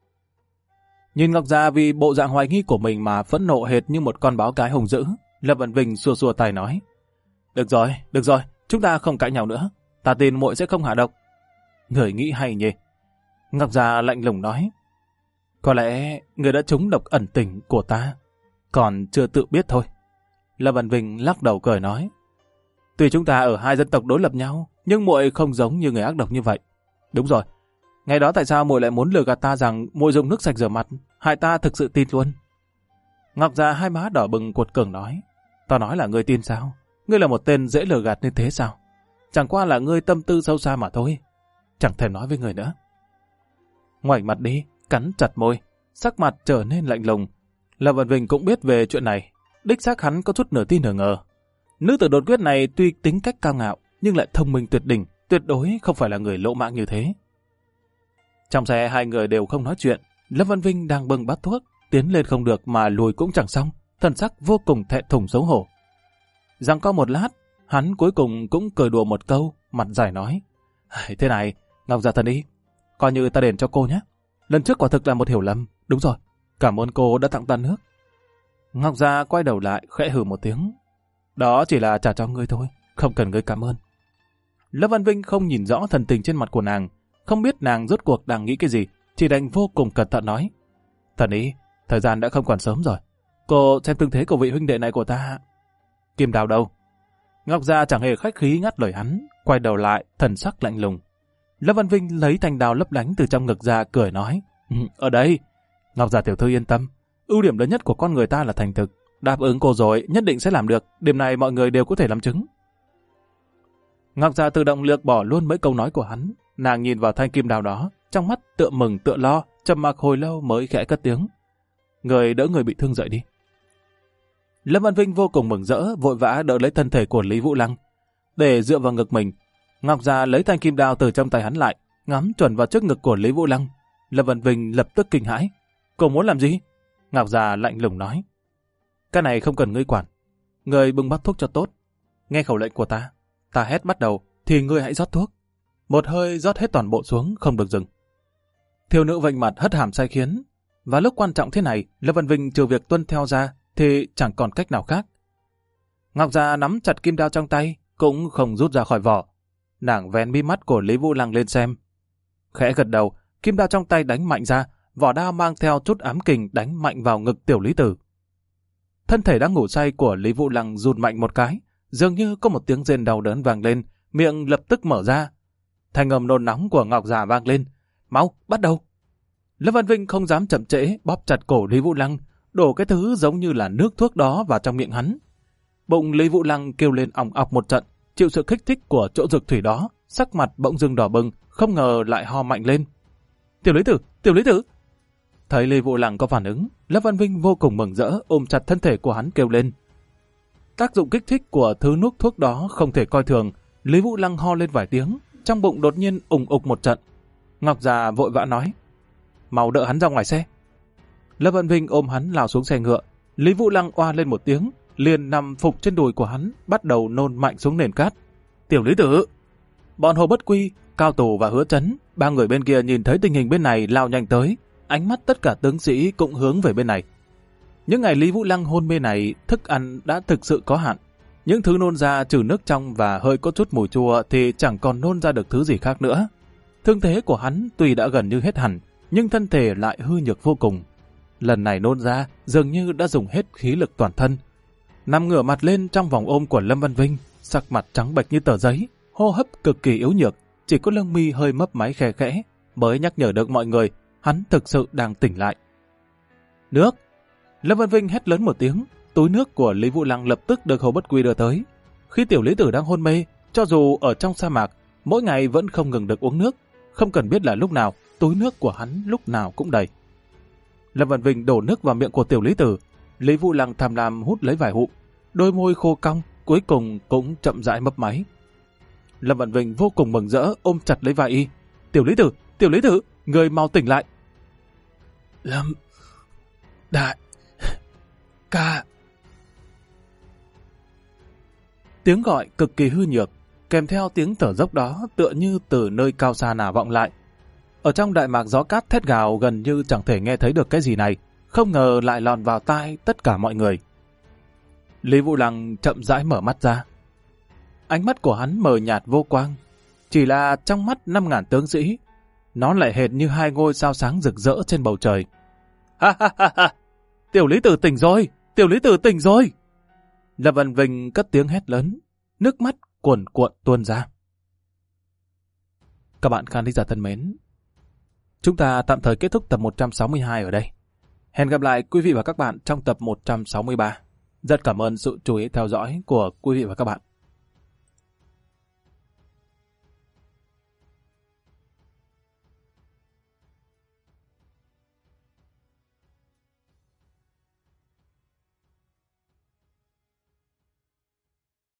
Nhìn Ngọc Gia vì bộ dạng hoài nghi của mình mà phẫn nộ hệt như một con báo cái hùng dữ, Lâm Văn Vinh xua xua tay nói. Được rồi, chúng ta không cãi nhau nữa. Ta tin muội sẽ không hạ độc. Người nghĩ hay nhỉ? Ngọc Gia lạnh lùng nói. Có lẽ người đã trúng độc ẩn tình của ta, còn chưa tự biết thôi. Lâm Văn Vinh lắc đầu cười nói. Tuy chúng ta ở hai dân tộc đối lập nhau, nhưng muội không giống như người ác độc như vậy. Đúng rồi. Ngày đó tại sao muội lại muốn lừa gạt ta rằng muội dùng nước sạch rửa mặt, hại ta thực sự tin luôn. Ngọc Gia hai má đỏ bừng cuột cường nói. Ta nói là ngươi tin sao? Ngươi là một tên dễ lừa gạt như thế sao? Chẳng qua là ngươi tâm tư sâu xa mà thôi. Chẳng thèm nói với người nữa. Ngoảnh mặt đi, cắn chặt môi, sắc mặt trở nên lạnh lùng. Lâm Văn Vinh cũng biết về chuyện này. Đích xác hắn có chút nửa tin nửa ngờ. Nữ tử đột quyết này tuy tính cách cao ngạo, nhưng lại thông minh tuyệt đỉnh, tuyệt đối không phải là người lỗ mãng như thế. Trong xe hai người đều không nói chuyện. Lâm Văn Vinh đang bưng bát thuốc, tiến lên không được mà lùi cũng chẳng xong, thần sắc vô cùng thẹn thùng xấu hổ. Giằng co một lát, hắn cuối cùng cũng cười đùa một câu, mặt dày nói: Thế này, Ngọc Gia thần y, coi như ta đền cho cô nhé. Lần trước quả thực là một hiểu lầm. Đúng rồi, cảm ơn cô đã tặng ta nước. Ngọc Gia quay đầu lại khẽ hừ một tiếng. Đó chỉ là trả cho ngươi thôi, không cần ngươi cảm ơn. Lâm Văn Vinh không nhìn rõ thần tình trên mặt của nàng, không biết nàng rốt cuộc đang nghĩ cái gì, chỉ đành vô cùng cẩn thận nói: Thần y, thời gian đã không còn sớm rồi. Cô xem tương thế của vị huynh đệ này của ta. Kim Đào đâu? Ngọc Gia chẳng hề khách khí ngắt lời hắn, quay đầu lại, thần sắc lạnh lùng. Lâm Văn Vinh lấy thanh đao lấp lánh từ trong ngực ra, cười nói: Ở đây. Ngọc Gia tiểu thư yên tâm, ưu điểm lớn nhất của con người ta là thành thực. Đáp ứng cô rồi, nhất định sẽ làm được. Điểm này mọi người đều có thể làm chứng. Ngọc Gia tự động lược bỏ luôn mấy câu nói của hắn. Nàng nhìn vào thanh kim đao đó, trong mắt tựa mừng tựa lo, trầm mặc hồi lâu mới khẽ cất tiếng: Người đỡ người bị thương dậy đi. Lâm Văn Vinh vô cùng mừng rỡ, vội vã đỡ lấy thân thể của Lý Vũ Lăng. Để dựa vào ngực mình, Ngọc Gia lấy thanh kim đao từ trong tay hắn lại, ngắm chuẩn vào trước ngực của Lý Vũ Lăng. Lâm Văn Vinh lập tức kinh hãi. Cô muốn làm gì? Ngọc Gia lạnh lùng nói: Cái này không cần ngươi quản. Ngươi bưng bát thuốc cho tốt. Nghe khẩu lệnh của ta, ta hét bắt đầu, thì ngươi hãy rót thuốc. Một hơi rót hết toàn bộ xuống, không được dừng. Thiếu nữ vênh mặt hất hàm sai khiến. Và lúc quan trọng thế này, Lâm Văn Vinh trừ việc tuân theo ra, thì chẳng còn cách nào khác. Ngọc Gia nắm chặt kim đao trong tay, cũng không rút ra khỏi vỏ. Nàng vén mí mắt của Lý Vũ Lăng lên xem. Khẽ gật đầu, kim đao trong tay đánh mạnh ra, vỏ đao mang theo chút ám kình đánh mạnh vào ngực Tiểu Lý Tử. Thân thể đang ngủ say của Lý Vũ Lăng run mạnh một cái, dường như có một tiếng rên đau đớn vang lên, miệng lập tức mở ra. Thanh âm nôn nóng của Ngọc Gia vang lên: Mau, bắt đầu! Lâm Văn Vinh không dám chậm trễ, bóp chặt cổ Lý Vũ Lăng, đổ cái thứ giống như là nước thuốc đó vào trong miệng hắn. Bụng Lý Vũ Lăng kêu lên ỏng ọc một trận, chịu sự kích thích của chỗ dược thủy đó, sắc mặt bỗng dưng đỏ bừng, không ngờ lại ho mạnh lên. Tiểu Lý Tử, Tiểu Lý Tử! Thấy Lý Vũ Lăng có phản ứng, Lâm Văn Vinh vô cùng mừng rỡ, ôm chặt thân thể của hắn kêu lên. Tác dụng kích thích của thứ nước thuốc đó không thể coi thường. Lý Vũ Lăng ho lên vài tiếng, trong bụng đột nhiên ùng ục một trận. Ngọc Gia vội vã nói: Mau đỡ hắn ra ngoài xe. Lâm Văn Vinh ôm hắn lao xuống xe ngựa. Lý Vũ Lăng oa lên một tiếng, liền nằm phục trên đùi của hắn, bắt đầu nôn mạnh xuống nền cát. Tiểu Lý Tử! Bọn Hồ Bất Quy, Cao Tù và Hứa Chấn, ba người bên kia nhìn thấy tình hình bên này lao nhanh tới, ánh mắt tất cả tướng sĩ cũng hướng về bên này. Những ngày Lý Vũ Lăng hôn mê này, thức ăn đã thực sự có hạn. Những thứ nôn ra trừ nước trong và hơi có chút mùi chua thì chẳng còn nôn ra được thứ gì khác nữa. Thương thế của hắn tuy đã gần như hết hẳn, nhưng thân thể lại hư nhược vô cùng. Lần này nôn ra dường như đã dùng hết khí lực toàn thân. Nằm ngửa mặt lên trong vòng ôm của Lâm Văn Vinh, sắc mặt trắng bệch như tờ giấy, hô hấp cực kỳ yếu nhược, chỉ có lông mi hơi mấp máy khe khẽ, mới nhắc nhở được mọi người hắn thực sự đang tỉnh lại. Nước! Lâm Văn Vinh hét lớn một tiếng, túi nước của Lý Vũ Lăng lập tức được Hồ Bất Quy đưa tới. Khi Tiểu Lý Tử đang hôn mê, cho dù ở trong sa mạc, mỗi ngày vẫn không ngừng được uống nước, không cần biết là lúc nào, túi nước của hắn lúc nào cũng đầy. Lâm Văn Vinh đổ nước vào miệng của Tiểu Lý Tử, Lý Vũ Lăng tham lam hút lấy vài ngụm, đôi môi khô cong, cuối cùng cũng chậm rãi mấp máy. Lâm Văn Vinh vô cùng mừng rỡ ôm chặt lấy vai y. Tiểu Lý Tử, người mau tỉnh lại. Lâm Đại ca. Tiếng gọi cực kỳ hư nhược, kèm theo tiếng thở dốc đó tựa như từ nơi cao xa nào vọng lại. Ở trong đại mạc gió cát thét gào gần như chẳng thể nghe thấy được cái gì này, không ngờ lại lọt vào tai tất cả mọi người. Lý Vũ Lăng chậm rãi mở mắt ra. Ánh mắt của hắn mờ nhạt vô quang, chỉ là trong mắt 5.000 tướng sĩ, nó lại hệt như hai ngôi sao sáng rực rỡ trên bầu trời. Ha ha ha ha! Tiểu Lý Tử tỉnh rồi! Tiểu Lý Tử tỉnh rồi! Lâm Văn Vinh cất tiếng hét lớn, nước mắt cuồn cuộn tuôn ra. Các bạn khán thính giả thân mến, chúng ta tạm thời kết thúc tập 162 ở đây. Hẹn gặp lại quý vị và các bạn trong tập 163. Rất cảm ơn sự chú ý theo dõi của quý vị và các bạn.